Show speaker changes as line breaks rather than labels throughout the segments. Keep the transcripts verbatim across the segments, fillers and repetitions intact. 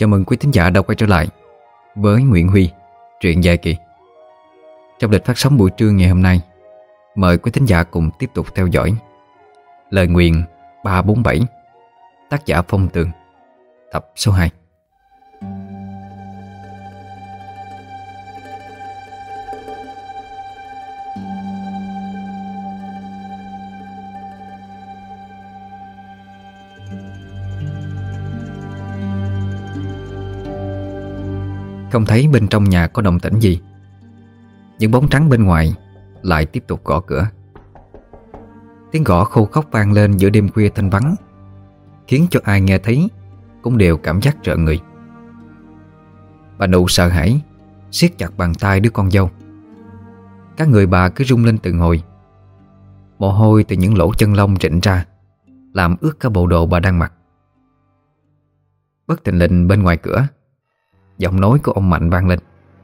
Chào mừng quý thính giả đã quay trở lại với Nguyễn Huy, truyện dài kỳ. Trong lịch phát sóng buổi trưa ngày hôm nay, mời quý thính giả cùng tiếp tục theo dõi Lời Nguyền ba bốn bảy, tác giả Phong Tường, tập số hai. Không thấy bên trong nhà có động tĩnh gì, những bóng trắng bên ngoài lại tiếp tục gõ cửa. Tiếng gõ khô khóc vang lên giữa đêm khuya thanh vắng, khiến cho ai nghe thấy cũng đều cảm giác rợn người. Bà Nụ sợ hãi siết chặt bàn tay đứa con dâu. Các người bà cứ rung lên từng hồi. Mồ hôi từ những lỗ chân lông rịn ra, làm ướt cả bộ đồ bà đang mặc. Bất thình lình bên ngoài cửa, giọng nói của ông Mạnh vang lên: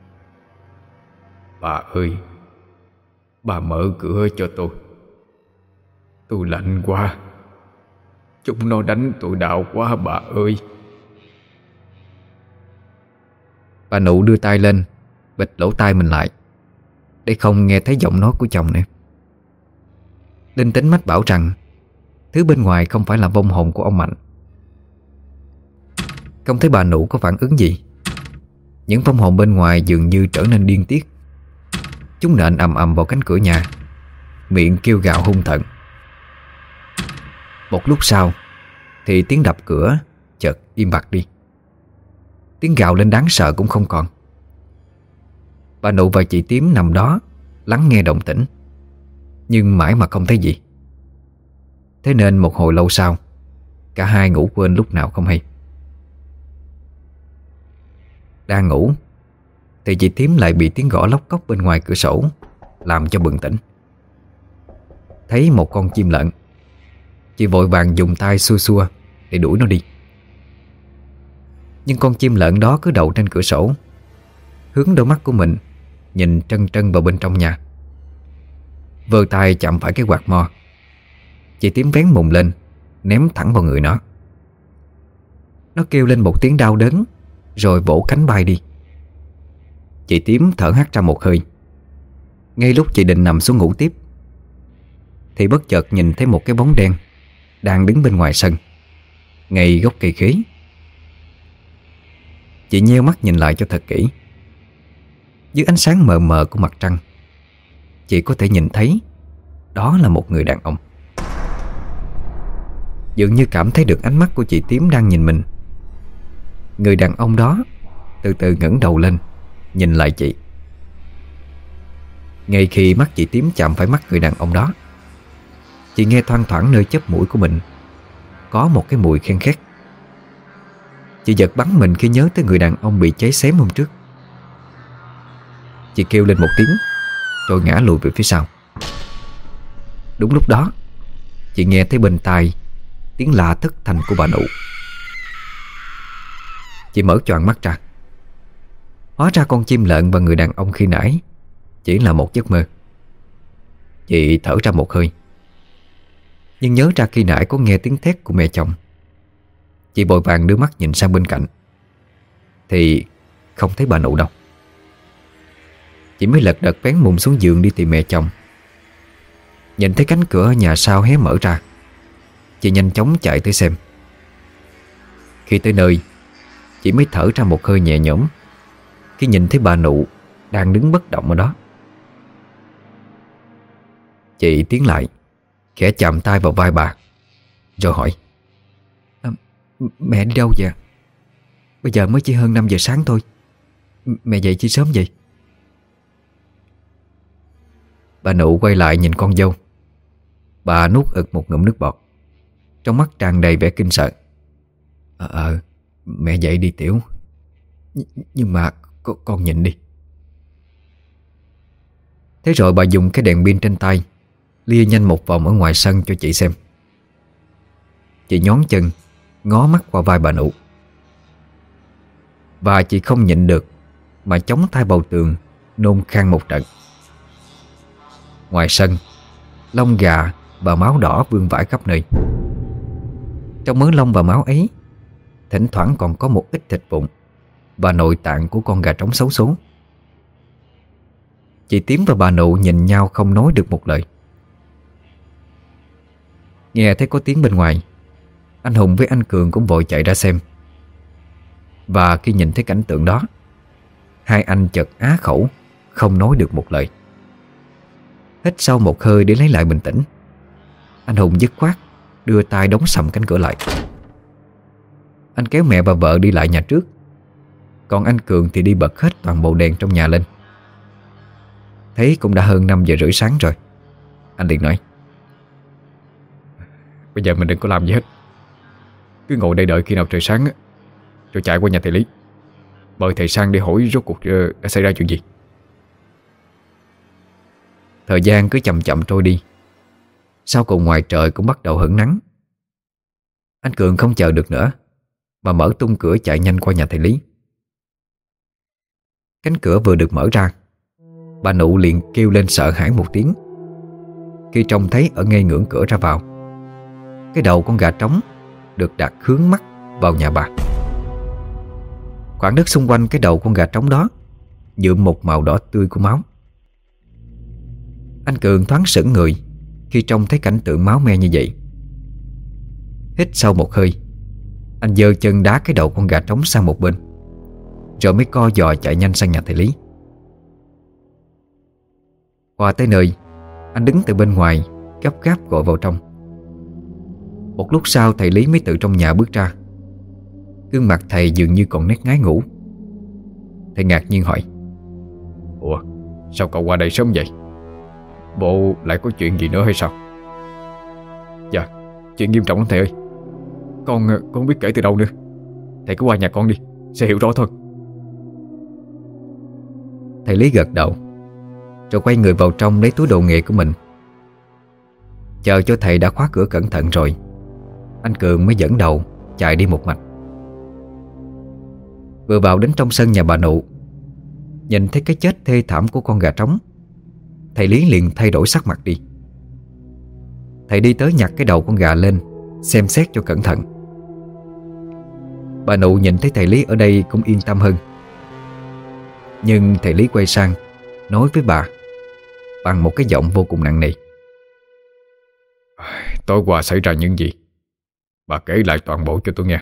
"Bà ơi, bà mở cửa cho tôi. Tôi lạnh quá. Chúng nó đánh tôi đau quá bà ơi."
Bà Nụ đưa tay lên bịt lỗ tai mình lại để không nghe thấy giọng nói của chồng nữa. Linh tính mách bảo rằng thứ bên ngoài không phải là vong hồn của ông Mạnh. Không thấy bà Nụ có phản ứng gì, những vong hồn bên ngoài dường như trở nên điên tiết. Chúng nện ầm ầm vào cánh cửa nhà, miệng kêu gào hung tợn. Một lúc sau thì tiếng đập cửa chợt im bặt đi. Tiếng gào lên đáng sợ cũng không còn. Bà Nụ và chị Tím nằm đó lắng nghe động tĩnh, nhưng mãi mà không thấy gì. Thế nên một hồi lâu sau, cả hai ngủ quên lúc nào không hay. Đang ngủ thì chị Tím lại bị tiếng gõ lóc cóc bên ngoài cửa sổ làm cho bừng tỉnh. Thấy một con chim lợn, chị vội vàng dùng tay xua xua để đuổi nó đi. Nhưng con chim lợn đó cứ đậu trên cửa sổ, hướng đôi mắt của mình nhìn trân trân vào bên trong nhà. Vơ tay chạm phải cái quạt mo, chị Tím vén mùng lên ném thẳng vào người nó. Nó kêu lên một tiếng đau đớn rồi vỗ cánh bay đi. Chị Tím thở hắt ra một hơi. Ngay lúc chị định nằm xuống ngủ tiếp thì bất chợt nhìn thấy một cái bóng đen đang đứng bên ngoài sân, ngay gốc cây khế. Chị nheo mắt nhìn lại cho thật kỹ. Dưới ánh sáng mờ mờ của mặt trăng, chị có thể nhìn thấy đó là một người đàn ông. Dường như cảm thấy được ánh mắt của chị Tím đang nhìn mình, người đàn ông đó từ từ ngẩng đầu lên nhìn lại chị. Ngay khi mắt chị Tím chạm phải mắt người đàn ông đó, chị nghe thoang thoảng nơi chóp mũi của mình có một cái mùi khen khét. Chị giật bắn mình khi nhớ tới người đàn ông bị cháy xém hôm trước. Chị kêu lên một tiếng rồi ngã lùi về phía sau. Đúng lúc đó, chị nghe thấy bên tai tiếng la thất thanh của bà Nụ. Chị mở choàng mắt ra. Hóa ra con chim lợn và người đàn ông khi nãy chỉ là một giấc mơ. Chị thở ra một hơi, nhưng nhớ ra khi nãy có nghe tiếng thét của mẹ chồng. Chị vội vàng đưa mắt nhìn sang bên cạnh thì không thấy bà Nụ đâu. Chị mới lật đật vén mùng xuống giường đi tìm mẹ chồng. Nhìn thấy cánh cửa nhà sau hé mở ra, chị nhanh chóng chạy tới xem. Khi tới nơi, chị mới thở ra một hơi nhẹ nhõm khi nhìn thấy bà Nụ đang đứng bất động ở đó. Chị tiến lại, khẽ chạm tay vào vai bà rồi hỏi: à, "Mẹ đi đâu vậy? Bây giờ mới chỉ hơn năm giờ sáng thôi. Mẹ dậy chi sớm vậy?" Bà Nụ quay lại nhìn con dâu. Bà nuốt ực một ngụm nước bọt, trong mắt tràn đầy vẻ kinh sợ. Ờ, à, mẹ dậy đi Tiểu. Nh Nhưng mà con, con nhìn đi." Thế rồi bà dùng cái đèn pin trên tay lia nhanh một vòng ở ngoài sân cho chị xem. Chị nhón chân ngó mắt qua vai bà Nụ, và chị không nhịn được mà chống tay vào tường nôn khan một trận. Ngoài sân, lông gà và máu đỏ vương vãi khắp nơi. Trong mớ lông và máu ấy thỉnh thoảng còn có một ít thịt vụn và nội tạng của con gà trống xấu số. Chị Tím và bà Nụ nhìn nhau không nói được một lời. Nghe thấy có tiếng bên ngoài, anh Hùng với anh Cường cũng vội chạy ra xem. Và khi nhìn thấy cảnh tượng đó, hai anh chợt á khẩu, không nói được một lời. Hít sâu một hơi để lấy lại bình tĩnh, anh Hùng dứt khoát đưa tay đóng sầm cánh cửa lại. Anh kéo mẹ và vợ đi lại nhà trước, còn anh Cường thì đi bật hết toàn bộ đèn trong nhà lên. Thấy cũng đã hơn năm giờ rưỡi sáng rồi, anh liền nói:
Bây giờ mình đừng có làm gì hết, cứ ngồi đây đợi khi nào trời sáng rồi chạy qua nhà thầy Lý, mời thầy sang để hỏi rốt cuộc đã xảy ra chuyện gì.
Thời gian cứ chậm chậm trôi đi. Sau cùng ngoài trời cũng bắt đầu hửng nắng. Anh Cường không chờ được nữa mà mở tung cửa chạy nhanh qua nhà thầy Lý. Cánh cửa vừa được mở ra, bà Nụ liền kêu lên sợ hãi một tiếng khi trông thấy ở ngay ngưỡng cửa ra vào, cái đầu con gà trống được đặt hướng mắt vào nhà bà. Khoảng đất xung quanh cái đầu con gà trống đó nhuộm một màu đỏ tươi của máu. Anh Cường thoáng sững người khi trông thấy cảnh tượng máu me như vậy. Hít sâu một hơi, anh giơ chân đá cái đầu con gà trống sang một bên, rồi mới co giò chạy nhanh sang nhà thầy Lý. Qua tới nơi, anh đứng từ bên ngoài gấp gáp gọi vào trong. Một lúc sau thầy Lý mới từ trong nhà bước ra. Gương mặt thầy dường như còn nét ngái ngủ. Thầy ngạc nhiên hỏi:
Ủa, sao cậu qua đây sớm vậy? Bộ lại có chuyện gì nữa hay sao? Dạ, chuyện nghiêm trọng lắm thầy ơi. Con con không biết kể từ đâu nữa. Thầy cứ qua nhà con đi, sẽ hiểu rõ thôi.
Thầy Lý gật đầu, rồi quay người vào trong lấy túi đồ nghề của mình. Chờ cho thầy đã khóa cửa cẩn thận rồi, anh Cường mới dẫn đầu chạy đi một mạch. Vừa vào đến trong sân nhà bà Nụ, nhìn thấy cái chết thê thảm của con gà trống, thầy Lý liền thay đổi sắc mặt đi. Thầy đi tới nhặt cái đầu con gà lên, xem xét cho cẩn thận. Bà Nụ nhìn thấy thầy Lý ở đây cũng yên tâm hơn. Nhưng thầy Lý quay sang nói với bà bằng một cái giọng vô cùng nặng nề:
Tối qua xảy ra những gì? Bà kể lại toàn bộ cho tôi nghe.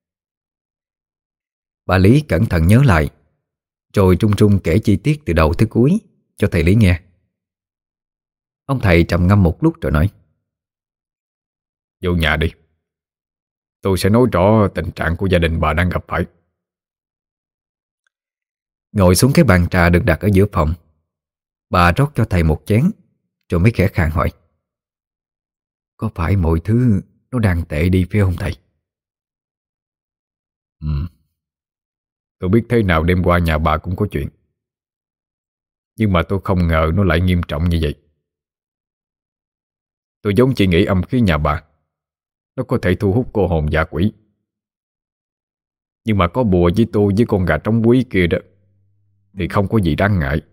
Bà Lý cẩn thận nhớ lại, rồi trung trung kể chi tiết từ đầu tới cuối cho thầy Lý nghe. Ông thầy trầm ngâm một lúc rồi nói:
Vô nhà đi, tôi sẽ nói rõ tình trạng của gia đình bà đang gặp phải.
Ngồi xuống cái bàn trà được đặt ở giữa phòng, bà rót cho thầy một chén, rồi mới khẽ khàng hỏi: Có phải mọi thứ nó đang tệ đi phải không thầy?
Ừ, tôi biết thế nào đêm qua nhà bà cũng có chuyện, nhưng mà tôi không ngờ nó lại nghiêm trọng như vậy. Tôi giống chỉ nghĩ âm khí nhà bà nó có thể thu hút cô hồn dã quỷ, nhưng mà có bùa với tôi với con gà trống quý kia đó thì không có gì đáng ngại.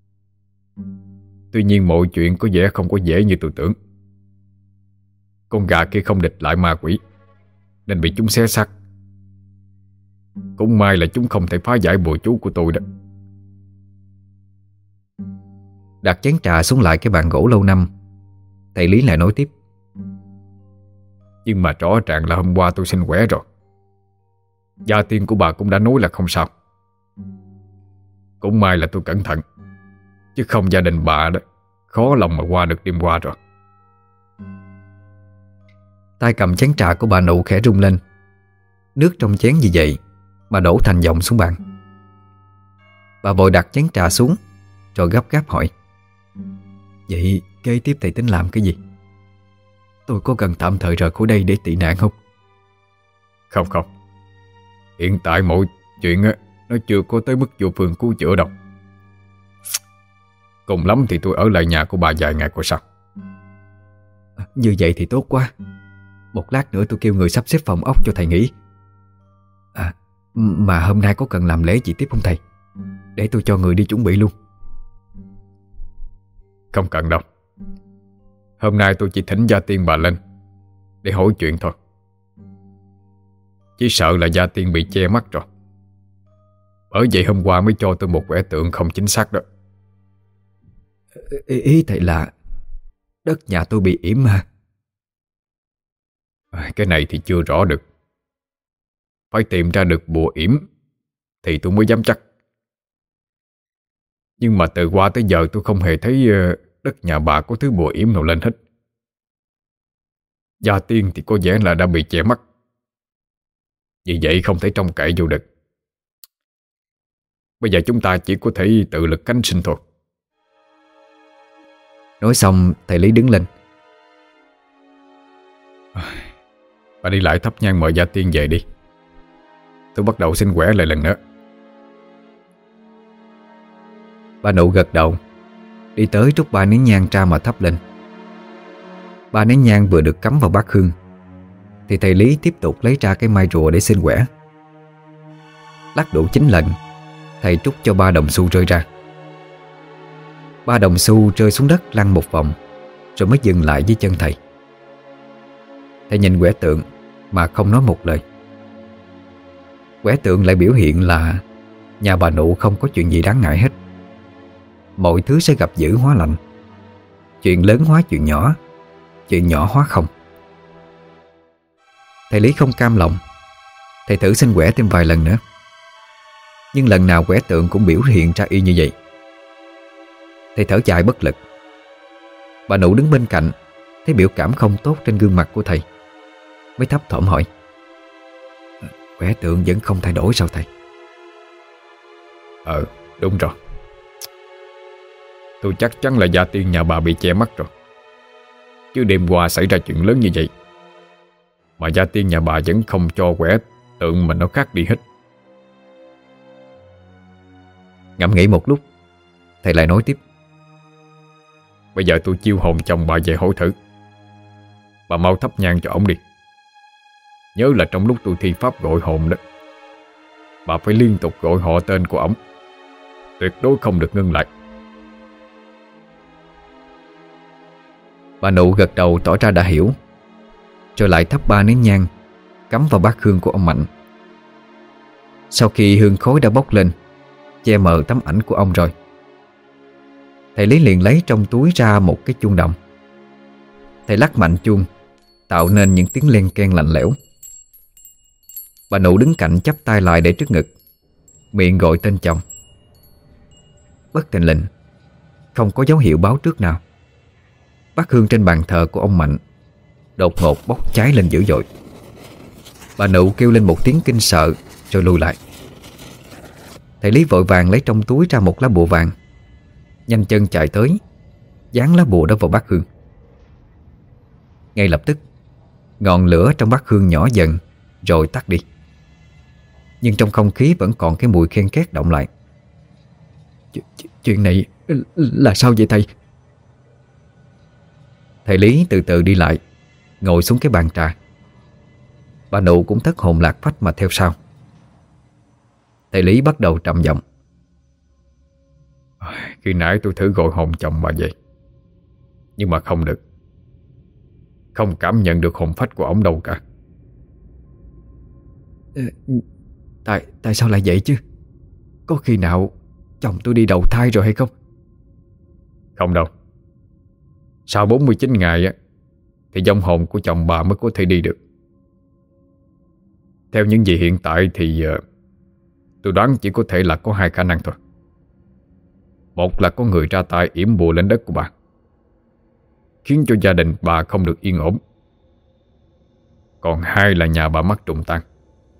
Tuy nhiên mọi chuyện có vẻ không có dễ như tôi tưởng. Con gà kia không địch lại ma quỷ nên bị chúng xé xác. Cũng may là chúng không thể phá giải bùa chú của tôi đó.
Đặt chén trà xuống lại cái bàn gỗ lâu năm, thầy Lý lại nói tiếp:
Nhưng mà rõ ràng là hôm qua tôi xin quẻ rồi. Gia tiên của bà cũng đã nói là không sao. Cũng may là tôi cẩn thận, chứ không gia đình bà đó khó lòng mà qua được đêm qua rồi.
Tay cầm chén trà của bà Nụ khẽ rung lên. Nước trong chén như vậy mà đổ thành dòng xuống bàn. Bà vội đặt chén trà xuống, rồi gấp gáp hỏi: Vậy kế tiếp thầy tính làm cái gì? Tôi có cần tạm thời rời khỏi đây để tị nạn không?
Không không, hiện tại mọi chuyện á nó chưa có tới mức vô phương cứu chữa đâu. Cùng lắm thì tôi ở lại nhà của bà vài ngày coi sao.
À, như vậy thì tốt quá. Một lát nữa tôi kêu người sắp xếp phòng ốc cho thầy nghỉ. À, mà hôm nay có cần làm lễ gì tiếp không thầy? Để tôi cho người đi chuẩn bị luôn.
Không cần đâu. Hôm nay tôi chỉ thỉnh gia tiên bà lên để hỏi chuyện thôi. Chỉ sợ là Gia Tiên bị che mắt rồi. Bởi vậy hôm qua mới cho tôi một quẻ tượng không chính xác đó.
Ý, ý thầy là đất nhà tôi bị yểm mà.
Cái này thì chưa rõ được. Phải tìm ra được bùa yểm thì tôi mới dám chắc. Nhưng mà từ qua tới giờ tôi không hề thấy đất nhà bà có thứ bùa yểm nào lên hết. Gia Tiên thì có vẻ là đã bị che mắt. Vì vậy không thể trông cậy vô được. Bây giờ chúng ta chỉ có thể tự lực cánh sinh thôi.
Nói xong thầy Lý đứng lên.
Bà đi lại thắp nhang mời Gia Tiên về đi. Tôi bắt đầu xin quẻ lại lần nữa.
Bà Nụ gật đầu, đi tới trút ba nén nhang ra mà thắp lên. Ba nén nhang vừa được cắm vào bát hương thì thầy Lý tiếp tục lấy ra cái mai rùa để xin quẻ. Lắc đủ chín lần, thầy trút cho ba đồng xu rơi ra. Ba đồng xu rơi xuống đất lăn một vòng rồi mới dừng lại dưới chân thầy. Thầy nhìn quẻ tượng mà không nói một lời. Quẻ tượng lại biểu hiện là nhà bà Nụ không có chuyện gì đáng ngại hết. Mọi thứ sẽ gặp dữ hóa lành, chuyện lớn hóa chuyện nhỏ, chuyện nhỏ hóa không. Thầy Lý không cam lòng. Thầy thử xin quẻ thêm vài lần nữa, nhưng lần nào quẻ tượng cũng biểu hiện ra y như vậy. Thầy thở dài bất lực. Bà Nụ đứng bên cạnh thấy biểu cảm không tốt trên gương mặt của thầy, mới thấp thỏm hỏi: Quẻ tượng vẫn không thay đổi sao thầy?
Ờ đúng rồi. Tôi chắc chắn là Gia Tiên nhà bà bị che mắt rồi. Chứ đêm qua xảy ra chuyện lớn như vậy mà Gia Tiên nhà bà vẫn không cho quẻ tượng mình nó khác đi hết.
Ngẫm nghĩ một lúc, thầy lại nói tiếp:
Bây giờ tôi chiêu hồn chồng bà về hỏi thử. Bà mau thắp nhang cho ổng đi. Nhớ là trong lúc tôi thi pháp gọi hồn đó, bà phải liên tục gọi họ tên của ổng, tuyệt đối không được ngưng lại.
Bà Nụ gật đầu tỏ ra đã hiểu, rồi lại thắp ba nén nhang cắm vào bát hương của ông Mạnh. Sau khi hương khói đã bốc lên che mờ tấm ảnh của ông rồi, thầy Lý liền lấy trong túi ra một cái chuông đồng. Thầy lắc mạnh chuông, tạo nên những tiếng len keng lạnh lẽo. Bà Nụ đứng cạnh chắp tay lại để trước ngực, miệng gọi tên chồng. Bất thình lình, không có dấu hiệu báo trước nào, bát hương trên bàn thờ của ông Mạnh đột ngột bốc cháy lên dữ dội. Bà Nụ kêu lên một tiếng kinh sợ rồi lùi lại. Thầy Lý vội vàng lấy trong túi ra một lá bùa vàng, nhanh chân chạy tới, dán lá bùa đó vào bát hương. Ngay lập tức, ngọn lửa trong bát hương nhỏ dần rồi tắt đi. Nhưng trong không khí vẫn còn cái mùi khen két động lại. Ch Chuyện này là sao vậy thầy? Thầy Lý từ từ đi lại, ngồi xuống cái bàn trà. Bà Nụ cũng thất hồn lạc phách mà theo sau. Thầy Lý bắt đầu trầm giọng:
Khi nãy tôi thử gọi hồn chồng bà vậy, nhưng mà không được. Không cảm nhận được hồn phách của ổng đâu cả.
Tại tại sao lại vậy chứ? Có khi nào chồng tôi đi đầu thai rồi hay không?
Không đâu. Sau bốn mươi chín ngày á, thì vong hồn của chồng bà mới có thể đi được. Theo những gì hiện tại thì uh, tôi đoán chỉ có thể là có hai khả năng thôi. Một là có người ra tay yểm bùa lên đất của bà, khiến cho gia đình bà không được yên ổn. Còn hai là nhà bà mắc trùng tang.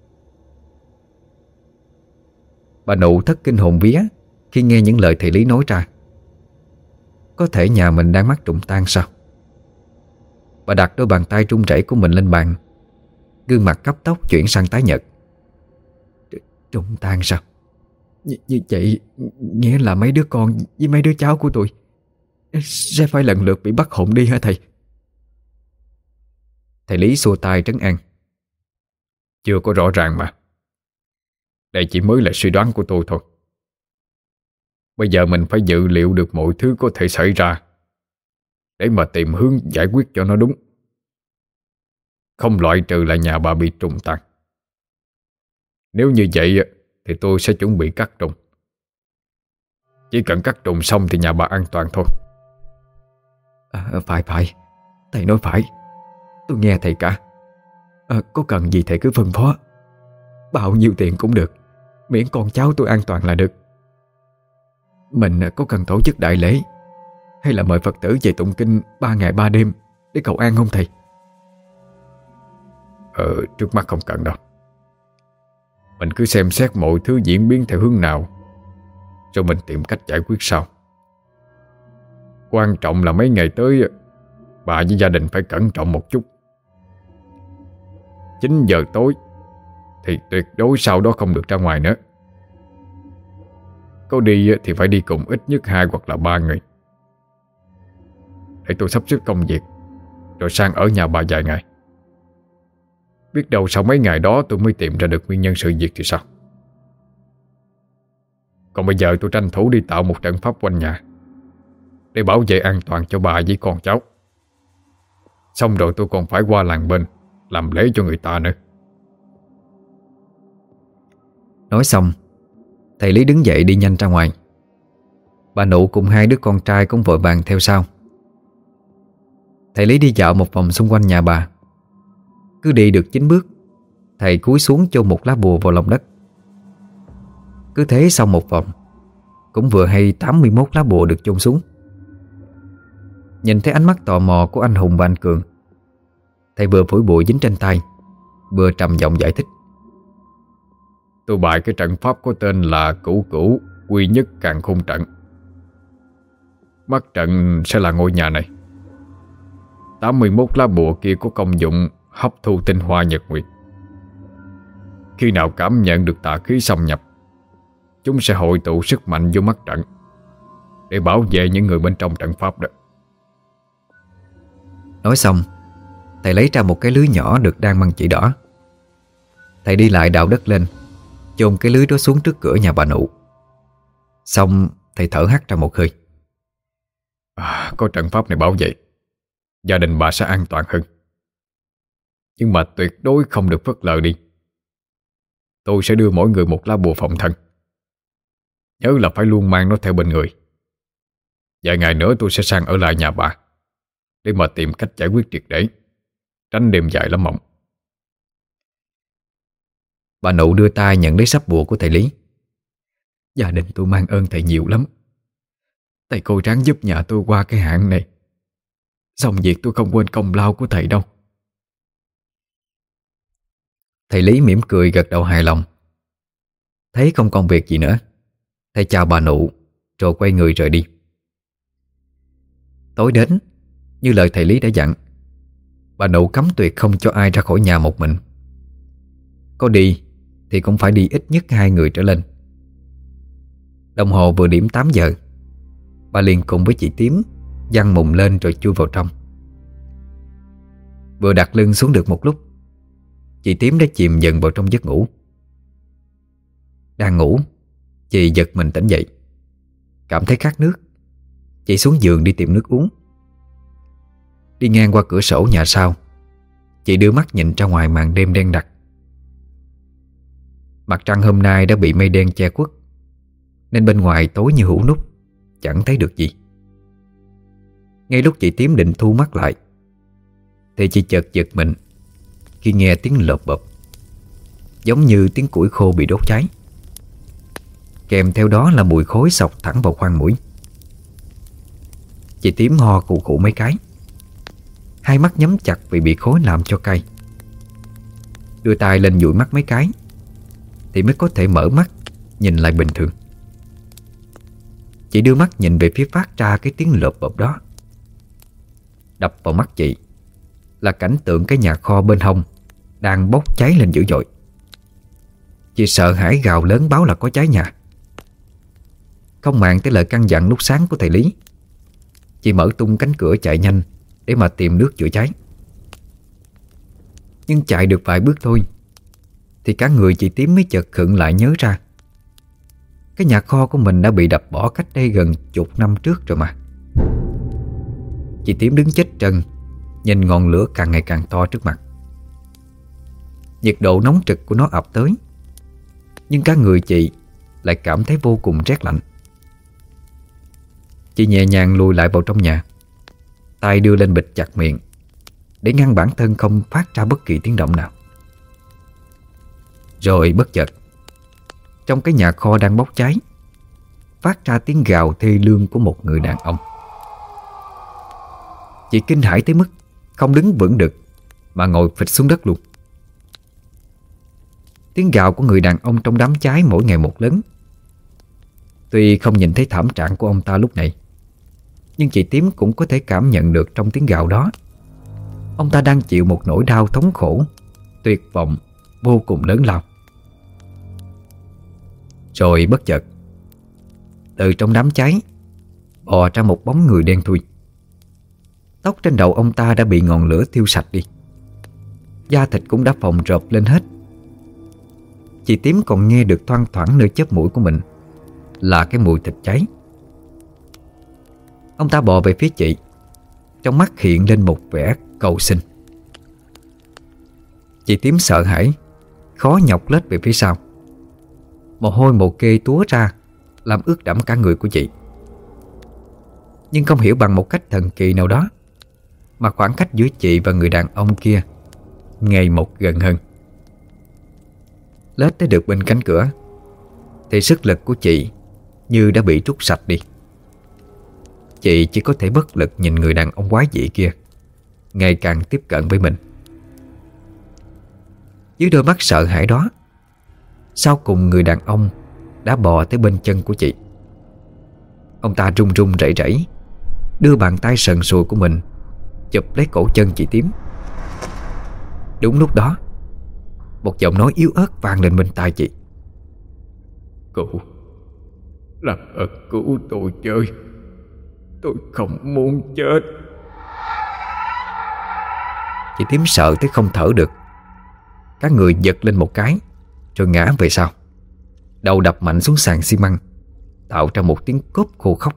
Bà Nụ thất kinh hồn vía khi nghe những lời thầy Lý nói ra. Có thể nhà mình đang mắc trùng tang sao? Bà đặt đôi bàn tay run rẩy của mình lên bàn, gương mặt cấp tốc chuyển sang tái nhợt. Trùng tang sao? Như, như vậy nghĩa là mấy đứa con với mấy đứa cháu của tôi sẽ phải lần lượt bị bắt hồn đi hả thầy?
Thầy Lý xua tay trấn an: Chưa có rõ ràng mà. Đây chỉ mới là suy đoán của tôi thôi. Bây giờ mình phải dự liệu được mọi thứ có thể xảy ra để mà tìm hướng giải quyết cho nó đúng. Không loại trừ là nhà bà bị trùng tang. Nếu như vậy thì tôi sẽ chuẩn bị cắt trùng. Chỉ cần cắt trùng xong thì nhà bà an toàn thôi.
À, phải phải, thầy nói phải. Tôi nghe thầy cả. À, có cần gì thầy cứ phân phó. Bao nhiêu tiền cũng được, miễn con cháu tôi an toàn là được. Mình có cần tổ chức đại lễ hay là mời Phật tử về tụng kinh ba ngày ba đêm để cầu an không thầy?
Ờ, trước mắt không cần đâu. Mình cứ xem xét mọi thứ diễn biến theo hướng nào, rồi mình tìm cách giải quyết sau. Quan trọng là mấy ngày tới bà với gia đình phải cẩn trọng một chút. Chín giờ tối thì tuyệt đối sau đó không được ra ngoài nữa. Có đi thì phải đi cùng ít nhất hai hoặc là ba người. Để tôi sắp xếp công việc rồi sang ở nhà bà vài ngày. Biết đâu sau mấy ngày đó tôi mới tìm ra được nguyên nhân sự việc thì sao. Còn bây giờ tôi tranh thủ đi tạo một trận pháp quanh nhà để bảo vệ an toàn cho bà với con cháu. Xong rồi tôi còn phải qua làng bên làm lễ cho người ta nữa.
Nói xong, thầy Lý đứng dậy đi nhanh ra ngoài. Bà Nụ cùng hai đứa con trai cũng vội vàng theo sau. Thầy Lý đi dạo một vòng xung quanh nhà bà. Cứ đi được chín bước, thầy cúi xuống chôn một lá bùa vào lòng đất. Cứ thế xong một vòng, cũng vừa hay tám mươi mốt lá bùa được chôn xuống. Nhìn thấy ánh mắt tò mò của anh Hùng và anh Cường, thầy vừa phủi bụi dính trên tay, vừa trầm giọng giải thích.
Tôi bày cái trận pháp có tên là Cửu Cửu Quy Nhất Càn Khôn Trận. Mắt trận sẽ là ngôi nhà này. tám mươi mốt lá bùa kia có công dụng hấp thu tinh hoa nhật nguyệt. Khi nào cảm nhận được tà khí xâm nhập, chúng sẽ hội tụ sức mạnh vô mắt trận để bảo vệ những người bên trong trận pháp đó.
Nói xong, thầy lấy ra một cái lưới nhỏ được đan bằng chỉ đỏ. Thầy đi lại đào đất lên, chôn cái lưới đó xuống trước cửa nhà bà Nụ. Xong thầy thở hắt ra một hơi.
À, có trận pháp này bảo vệ, gia đình bà sẽ an toàn hơn. Nhưng mà tuyệt đối không được phớt lờ đi. Tôi sẽ đưa mỗi người một lá bùa phòng thân. Nhớ là phải luôn mang nó theo bên người. Vài ngày nữa tôi sẽ sang ở lại nhà bà để mà tìm cách giải quyết triệt để, tránh đêm dài lắm mộng.
Bà Nụ đưa tay nhận lấy sắp bùa của thầy Lý. Gia đình tôi mang ơn thầy nhiều lắm. Thầy cố gắng giúp nhà tôi qua cái hạn này. Xong việc tôi không quên công lao của thầy đâu. Thầy Lý mỉm cười gật đầu hài lòng. Thấy không còn việc gì nữa, thầy chào bà Nụ rồi quay người rời đi. Tối đến, như lời thầy Lý đã dặn, bà Nụ cấm tuyệt không cho ai ra khỏi nhà một mình. Có đi thì cũng phải đi ít nhất hai người trở lên. Đồng hồ vừa điểm tám giờ, bà liền cùng với chị Tím giăng mùng lên rồi chui vào trong. Vừa đặt lưng xuống được một lúc, chị Tím đã chìm dần vào trong giấc ngủ. Đang ngủ, chị giật mình tỉnh dậy, cảm thấy khát nước. Chị xuống giường đi tìm nước uống. Đi ngang qua cửa sổ nhà sau, chị đưa mắt nhìn ra ngoài màn đêm đen đặc. Mặt trăng hôm nay đã bị mây đen che khuất, nên bên ngoài tối như hũ nút, chẳng thấy được gì. Ngay lúc chị Tím định thu mắt lại, thì chị chợt giật mình khi nghe tiếng lợp bợp, giống như tiếng củi khô bị đốt cháy. Kèm theo đó là mùi khói xộc thẳng vào khoang mũi. Chị Tím ho khụ khụ mấy cái, hai mắt nhắm chặt vì bị khói làm cho cay. Đưa tay lên dụi mắt mấy cái thì mới có thể mở mắt nhìn lại bình thường. Chị đưa mắt nhìn về phía phát ra cái tiếng lợp bợp đó. Đập vào mắt chị là cảnh tượng cái nhà kho bên hông đang bốc cháy lên dữ dội. Chị sợ hãi gào lớn báo là có cháy nhà. Không màng tới lời căn dặn lúc sáng của thầy Lý, chị mở tung cánh cửa chạy nhanh để mà tìm nước chữa cháy. Nhưng chạy được vài bước thôi thì cả người chị Tím mới chợt khựng lại nhớ ra cái nhà kho của mình đã bị đập bỏ cách đây gần chục năm trước rồi mà. Chị Tím đứng chết trân, nhìn ngọn lửa càng ngày càng to trước mặt. Nhiệt độ nóng trực của nó ập tới, nhưng cả người chị lại cảm thấy vô cùng rét lạnh. Chị nhẹ nhàng lùi lại vào trong nhà, tay đưa lên bịt chặt miệng để ngăn bản thân không phát ra bất kỳ tiếng động nào. Rồi bất chợt, trong cái nhà kho đang bốc cháy, phát ra tiếng gào thê lương của một người đàn ông. Chị kinh hãi tới mức không đứng vững được mà ngồi phịch xuống đất luôn. Tiếng gào của người đàn ông trong đám cháy mỗi ngày một lớn. Tuy không nhìn thấy thảm trạng của ông ta lúc này, nhưng chị Tím cũng có thể cảm nhận được trong tiếng gào đó ông ta đang chịu một nỗi đau thống khổ, tuyệt vọng vô cùng lớn lao. Rồi bất chợt, từ trong đám cháy bò ra một bóng người đen thui. Tóc trên đầu ông ta đã bị ngọn lửa thiêu sạch đi, da thịt cũng đã phồng rộp lên hết. Chị Tím còn nghe được thoang thoảng nơi chóp mũi của mình là cái mùi thịt cháy. Ông ta bò về phía chị, trong mắt hiện lên một vẻ cầu xin. Chị Tím sợ hãi, khó nhọc lết về phía sau. Mồ hôi mồ kê túa ra làm ướt đẫm cả người của chị. Nhưng không hiểu bằng một cách thần kỳ nào đó mà khoảng cách giữa chị và người đàn ông kia ngày một gần hơn. Lết tới được bên cánh cửa thì sức lực của chị như đã bị trút sạch đi. Chị chỉ có thể bất lực nhìn người đàn ông quái dị kia ngày càng tiếp cận với mình. Dưới đôi mắt sợ hãi đó, sau cùng người đàn ông đã bò tới bên chân của chị. Ông ta run run rẩy rẩy đưa bàn tay sần sùi của mình chụp lấy cổ chân chị Tím. Đúng lúc đó, một giọng nói yếu ớt vang lên bên tai chị.
Cứu, làm ơn cứu tôi chơi, tôi không muốn chết.
Chị Tím sợ tới không thở được. Các người giật lên một cái rồi ngã về sau, đầu đập mạnh xuống sàn xi măng, tạo ra một tiếng cốp khô khóc.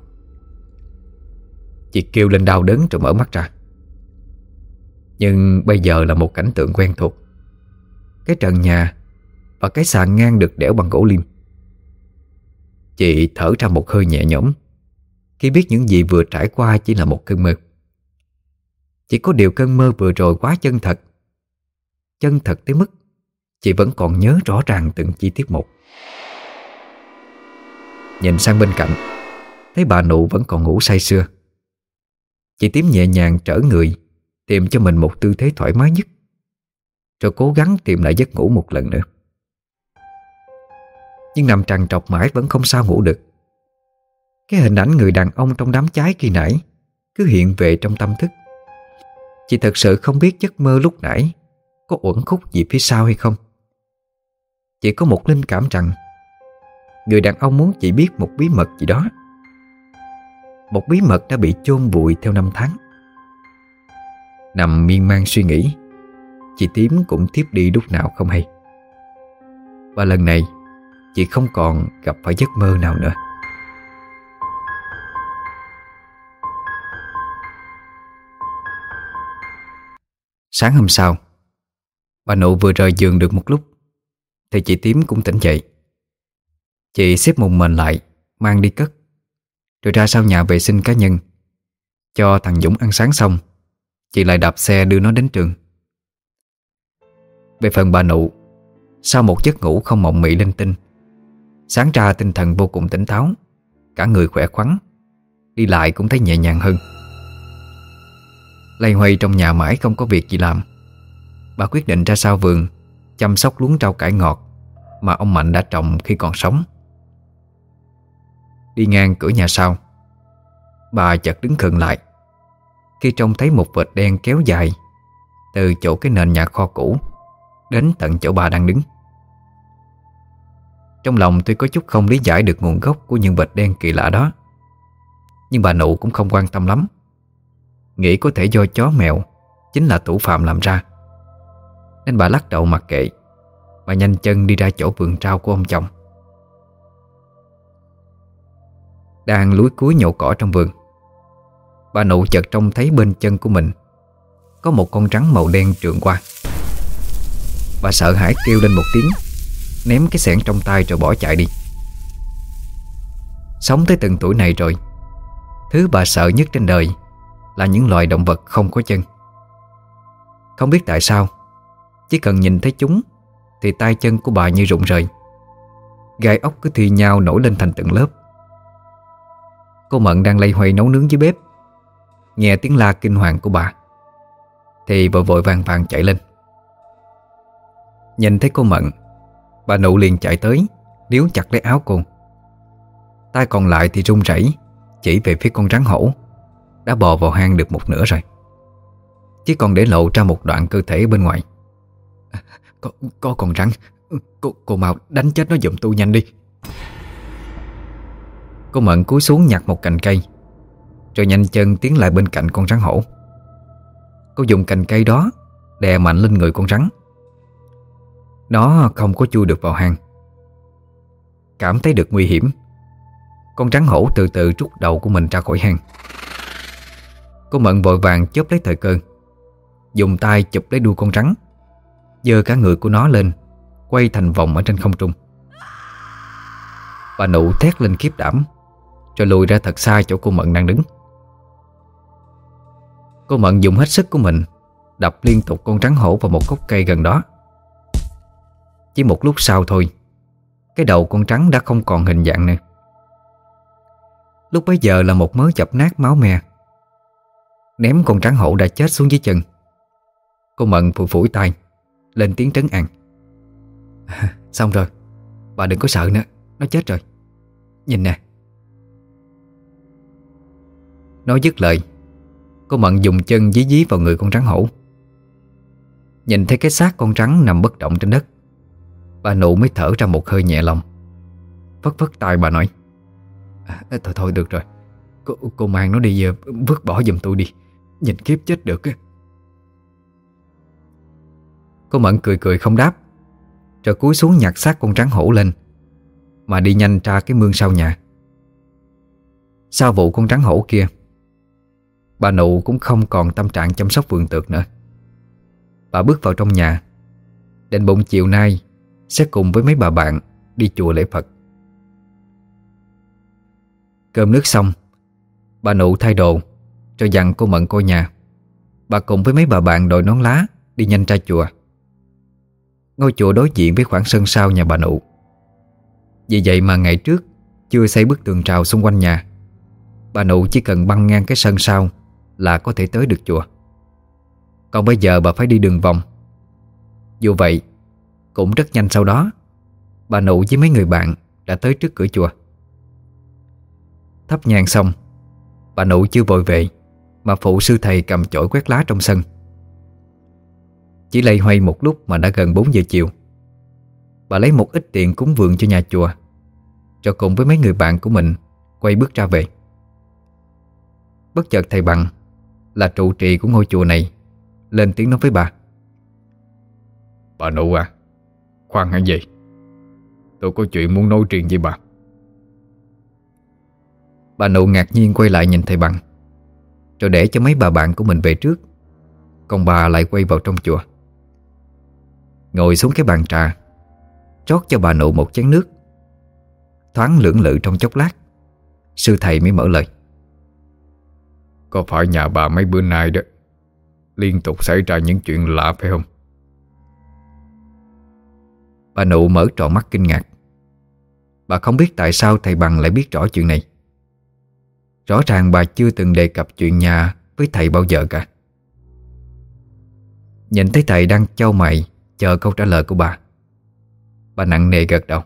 Chị kêu lên đau đớn rồi mở mắt ra. Nhưng bây giờ là một cảnh tượng quen thuộc. Cái trần nhà và cái sàn ngang được đẽo bằng gỗ liêm. Chị thở ra một hơi nhẹ nhõm khi biết những gì vừa trải qua chỉ là một cơn mơ. Chỉ có điều cơn mơ vừa rồi quá chân thật. Chân thật tới mức chị vẫn còn nhớ rõ ràng từng chi tiết một. Nhìn sang bên cạnh, thấy bà Nụ vẫn còn ngủ say sưa. Chị Tím nhẹ nhàng trở người, tìm cho mình một tư thế thoải mái nhất, rồi cố gắng tìm lại giấc ngủ một lần nữa. Nhưng nằm trằn trọc mãi vẫn không sao ngủ được. Cái hình ảnh người đàn ông trong đám cháy khi nãy cứ hiện về trong tâm thức. Chị thật sự không biết giấc mơ lúc nãy có uẩn khúc gì phía sau hay không. Chị có một linh cảm rằng người đàn ông muốn chị biết một bí mật gì đó, một bí mật đã bị chôn vùi theo năm tháng. Nằm miên man suy nghĩ, chị Tím cũng thiếp đi lúc nào không hay. Và lần này chị không còn gặp phải giấc mơ nào nữa. Sáng hôm sau, bà Nụ vừa rời giường được một lúc thì chị Tím cũng tỉnh dậy. Chị xếp mùng mền lại, mang đi cất, rồi ra sau nhà vệ sinh cá nhân. Cho thằng Dũng ăn sáng xong, chị lại đạp xe đưa nó đến trường. Về phần bà Nụ, sau một giấc ngủ không mộng mị linh tinh, sáng ra tinh thần vô cùng tỉnh táo, cả người khỏe khoắn, đi lại cũng thấy nhẹ nhàng hơn. Loay hoay trong nhà mãi không có việc gì làm, bà quyết định ra sau vườn chăm sóc luống rau cải ngọt mà ông Mạnh đã trồng khi còn sống. Đi ngang cửa nhà sau, bà chợt đứng khựng lại khi trông thấy một vệt đen kéo dài từ chỗ cái nền nhà kho cũ đến tận chỗ bà đang đứng. Trong lòng tuy có chút không lý giải được nguồn gốc của những vệt đen kỳ lạ đó, nhưng bà Nụ cũng không quan tâm lắm, nghĩ có thể do chó mèo chính là thủ phạm làm ra, nên bà lắc đầu mặc kệ mà nhanh chân đi ra chỗ vườn rau của ông chồng. Đang lúi cúi nhổ cỏ trong vườn, bà Nụ chợt trông thấy bên chân của mình có một con rắn màu đen trườn qua. Bà sợ hãi kêu lên một tiếng ném cái xẻng trong tay rồi bỏ chạy đi. Sống tới từng tuổi này rồi, thứ bà sợ nhất trên đời là những loài động vật không có chân. Không biết tại sao, chỉ cần nhìn thấy chúng thì tay chân của bà như rụng rời, gai ốc cứ thi nhau nổi lên thành từng lớp. Cô Mận đang loay hoay nấu nướng dưới bếp, nghe tiếng la kinh hoàng của bà thì vội vội vàng vàng chạy lên. Nhìn thấy cô Mận, bà Nụ liền chạy tới, níu chặt lấy áo cô. Tay còn lại thì run rẩy chỉ về phía con rắn hổ đã bò vào hang được một nửa rồi, chỉ còn để lộ ra một đoạn cơ thể bên ngoài. Có, có con rắn. Cô, cô mau đánh chết nó giùm tôi nhanh đi. Cô Mận cúi xuống nhặt một cành cây, rồi nhanh chân tiến lại bên cạnh con rắn hổ. Cô dùng cành cây đó đè mạnh lên người con rắn. Nó không có chui được vào hang. Cảm thấy được nguy hiểm, con rắn hổ từ từ rút đầu của mình ra khỏi hang. Cô Mận vội vàng chớp lấy thời cơ, dùng tay chụp lấy đuôi con rắn, giơ cả người của nó lên, quay thành vòng ở trên không trung. Bà Nụ thét lên khiếp đảm, rồi lùi ra thật xa chỗ cô Mận đang đứng. Cô Mận dùng hết sức của mình đập liên tục con rắn hổ vào một gốc cây gần đó. Chỉ một lúc sau thôi, cái đầu con rắn đã không còn hình dạng nữa. Lúc bấy giờ là một mớ dập nát máu me. Ném con rắn hổ đã chết xuống dưới chân, cô Mận phủi phủi tay, lên tiếng trấn an. À, xong rồi, bà đừng có sợ nữa, nó chết rồi. Nhìn nè. Nói dứt lời, cô Mận dùng chân dí dí vào người con rắn hổ. Nhìn thấy cái xác con rắn nằm bất động trên đất, bà Nụ mới thở ra một hơi nhẹ lòng. Phất phất tay bà nói. À, thôi thôi được rồi, Cô, cô mang nó đi vứt bỏ giùm tôi đi, nhìn kiếp chết được á. Cô Mận cười cười không đáp, rồi cúi xuống nhặt xác con rắn hổ lên, mà đi nhanh ra cái mương sau nhà. Sau vụ con rắn hổ kia, bà Nụ cũng không còn tâm trạng chăm sóc vườn tược nữa. Bà bước vào trong nhà, định bụng chiều nay sẽ cùng với mấy bà bạn đi chùa lễ Phật. Cơm nước xong, bà Nụ thay đồ rồi dặn cô Mận coi nhà. Bà cùng với mấy bà bạn đội nón lá đi nhanh ra chùa. Ngôi chùa đối diện với khoảng sân sau nhà bà Nụ. Vì vậy mà ngày trước chưa xây bức tường rào xung quanh nhà, bà Nụ chỉ cần băng ngang cái sân sau là có thể tới được chùa. Còn bây giờ bà phải đi đường vòng. Dù vậy, cũng rất nhanh sau đó, bà Nụ với mấy người bạn đã tới trước cửa chùa. Thắp nhang xong, bà Nụ chưa vội về mà phụ sư thầy cầm chổi quét lá trong sân. Chỉ lay hoay một lúc mà đã gần bốn giờ chiều. Bà lấy một ít tiền cúng vườn cho nhà chùa, rồi cùng với mấy người bạn của mình quay bước ra về. Bất chợt thầy Bằng, là trụ trì của ngôi chùa này, lên tiếng nói với bà. Bà Nụ à, khoan hãy vậy, tôi có chuyện muốn nói riêng với bà. Bà Nụ ngạc nhiên quay lại nhìn thầy Bằng, rồi để cho mấy bà bạn của mình về trước, còn bà lại quay vào trong chùa. Ngồi xuống cái bàn trà, rót cho bà Nụ một chén nước. Thoáng lưỡng lự trong chốc lát, sư thầy mới mở lời. Có phải nhà bà mấy bữa nay đó liên tục xảy ra những chuyện lạ phải không? Bà Nụ mở tròn mắt kinh ngạc. Bà không biết tại sao thầy Bằng lại biết rõ chuyện này. Rõ ràng bà chưa từng đề cập chuyện nhà với thầy bao giờ cả. Nhìn thấy thầy đang chau mày chờ câu trả lời của bà, bà nặng nề gật đầu.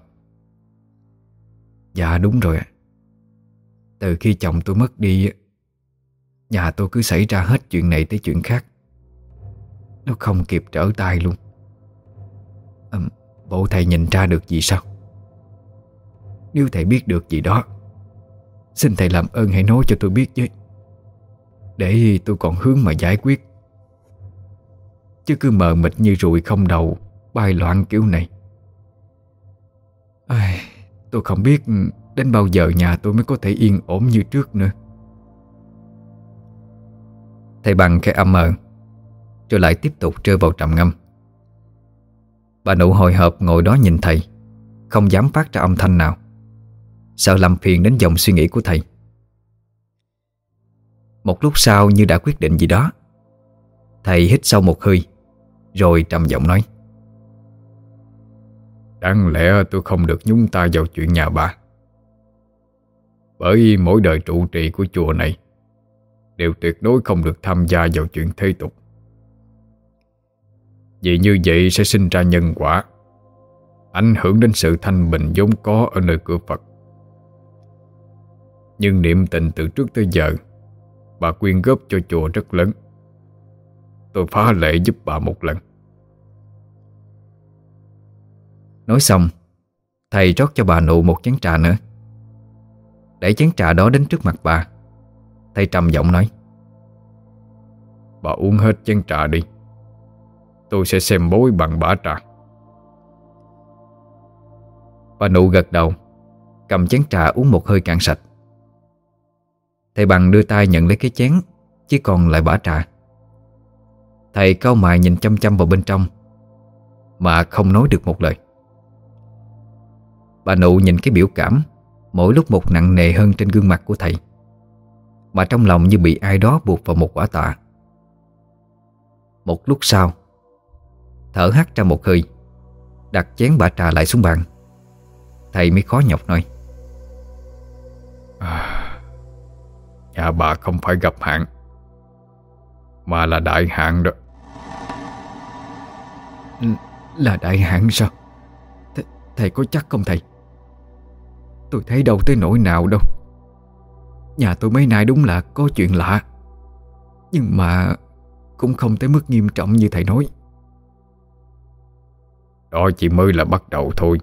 Dạ đúng rồi. Từ khi chồng tôi mất đi, nhà tôi cứ xảy ra hết chuyện này tới chuyện khác, nó không kịp trở tay luôn. à, Bộ thầy nhìn ra được gì sao? Nếu thầy biết được gì đó, xin thầy làm ơn hãy nói cho tôi biết với, để tôi còn hướng mà giải quyết. Chứ cứ mờ mịt như ruồi không đầu, bay loạn kiểu này. Ai, tôi không biết đến bao giờ nhà tôi mới có thể yên ổn như trước nữa. Thầy Bằng khẽ âm ờ, rồi lại tiếp tục rơi vào trầm ngâm. Bà Nụ hồi hộp ngồi đó nhìn thầy, không dám phát ra âm thanh nào, sợ làm phiền đến dòng suy nghĩ của thầy. Một lúc sau như đã quyết định gì đó, thầy hít sâu một hơi rồi trầm giọng nói:
Đáng lẽ tôi không được nhúng tay vào chuyện nhà bà, bởi mỗi đời trụ trì của chùa này đều tuyệt đối không được tham gia vào chuyện thế tục. Vì như vậy sẽ sinh ra nhân quả, ảnh hưởng đến sự thanh bình vốn có ở nơi cửa Phật. Nhưng niệm tình từ trước tới giờ bà quyên góp cho chùa rất lớn. Tôi phá lệ giúp bà một lần.
Nói xong, thầy rót cho bà Nụ một chén trà nữa. Đẩy chén trà đó đến trước mặt bà, thầy trầm giọng nói:
Bà uống hết chén trà đi, tôi sẽ xem bói bằng bã trà.
Bà Nụ gật đầu, cầm chén trà uống một hơi cạn sạch. Thầy Bằng đưa tay nhận lấy cái chén, chỉ còn lại bã trà. Thầy cau mày nhìn chăm chăm vào bên trong mà không nói được một lời. Bà Nụ nhìn cái biểu cảm mỗi lúc một nặng nề hơn trên gương mặt của thầy, mà trong lòng như bị ai đó buộc vào một quả tạ. Một lúc sau, thở hắt ra một hơi, đặt chén bã trà lại xuống bàn. Thầy mới khó nhọc nói:
à, Nhà bà không phải gặp hạn, mà là đại hạn đó.
Là đại hạn sao? Th Thầy có chắc không thầy? Tôi thấy đâu tới nỗi nào đâu. Nhà tôi mấy nay đúng là có chuyện lạ, nhưng mà cũng không tới mức nghiêm trọng như thầy nói.
Đó chỉ mới là bắt đầu thôi.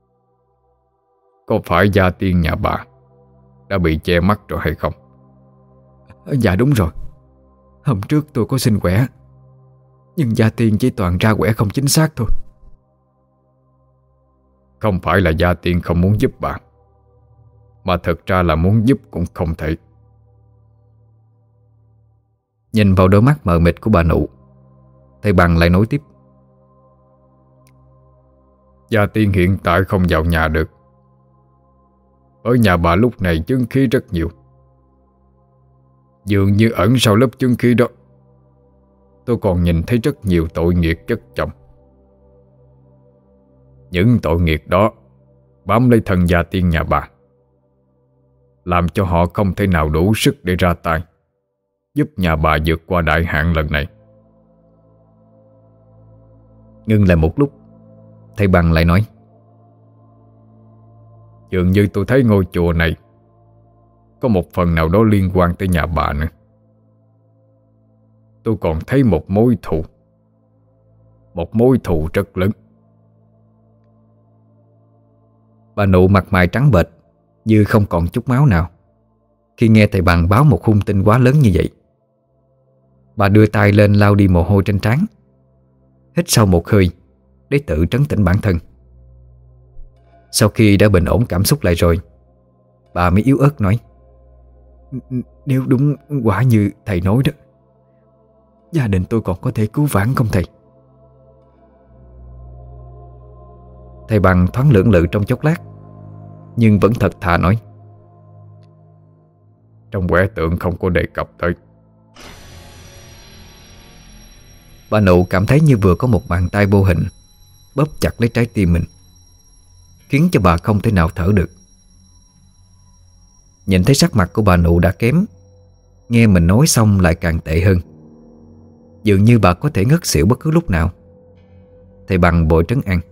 Có phải gia tiên nhà bà đã bị che mắt rồi hay không?
Dạ đúng rồi. Hôm trước tôi có xin quẻ, nhưng gia tiên chỉ toàn ra quẻ không chính xác thôi.
Không phải là gia tiên không muốn giúp bà, mà thật ra là muốn giúp cũng không thể.
Nhìn vào đôi mắt mờ mịt của bà Nụ, thầy Bằng lại nói tiếp:
Gia tiên hiện tại không vào nhà được. Ở nhà bà lúc này chứng khí rất nhiều. Dường như ẩn sau lớp chứng khí đó, tôi còn nhìn thấy rất nhiều tội nghiệp chất chồng. Những tội nghiệp đó bám lấy thân gia tiên nhà bà, làm cho họ không thể nào đủ sức để ra tay giúp nhà bà vượt qua đại hạn lần này.
Ngưng lại một lúc, thầy Bằng lại nói:
Dường như tôi thấy ngôi chùa này có một phần nào đó liên quan tới nhà bà nữa. Tôi còn thấy một mối thù, một mối thù rất lớn.
Bà Nụ mặt mày trắng bệch như không còn chút máu nào khi nghe thầy Bằng báo một hung tin quá lớn như vậy. Bà đưa tay lên lau đi mồ hôi trên trán, hít sâu một hơi để tự trấn tĩnh bản thân. Sau khi đã bình ổn cảm xúc lại rồi, bà mới yếu ớt nói: Nếu đúng quả như thầy nói đó, gia đình tôi còn có thể cứu vãn không thầy? Thầy Bằng thoáng lưỡng lự trong chốc lát, nhưng vẫn thật thà nói:
Trong quẻ tượng không có đề cập tới.
Bà Nụ cảm thấy như vừa có một bàn tay vô hình bóp chặt lấy trái tim mình, khiến cho bà không thể nào thở được. Nhìn thấy sắc mặt của bà Nụ đã kém, nghe mình nói xong lại càng tệ hơn, dường như bà có thể ngất xỉu bất cứ lúc nào. Thầy Bằng bội trấn an: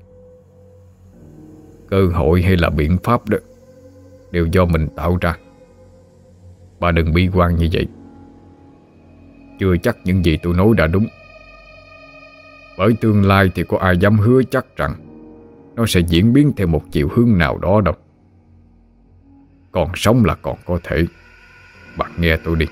Cơ hội hay là biện pháp đó đều do mình tạo ra. Bà đừng bi quan như vậy. Chưa chắc những gì tôi nói đã đúng, bởi tương lai thì có ai dám hứa chắc rằng nó sẽ diễn biến theo một chiều hướng nào đó đâu. Còn sống là còn có thể. Bà nghe tôi đi.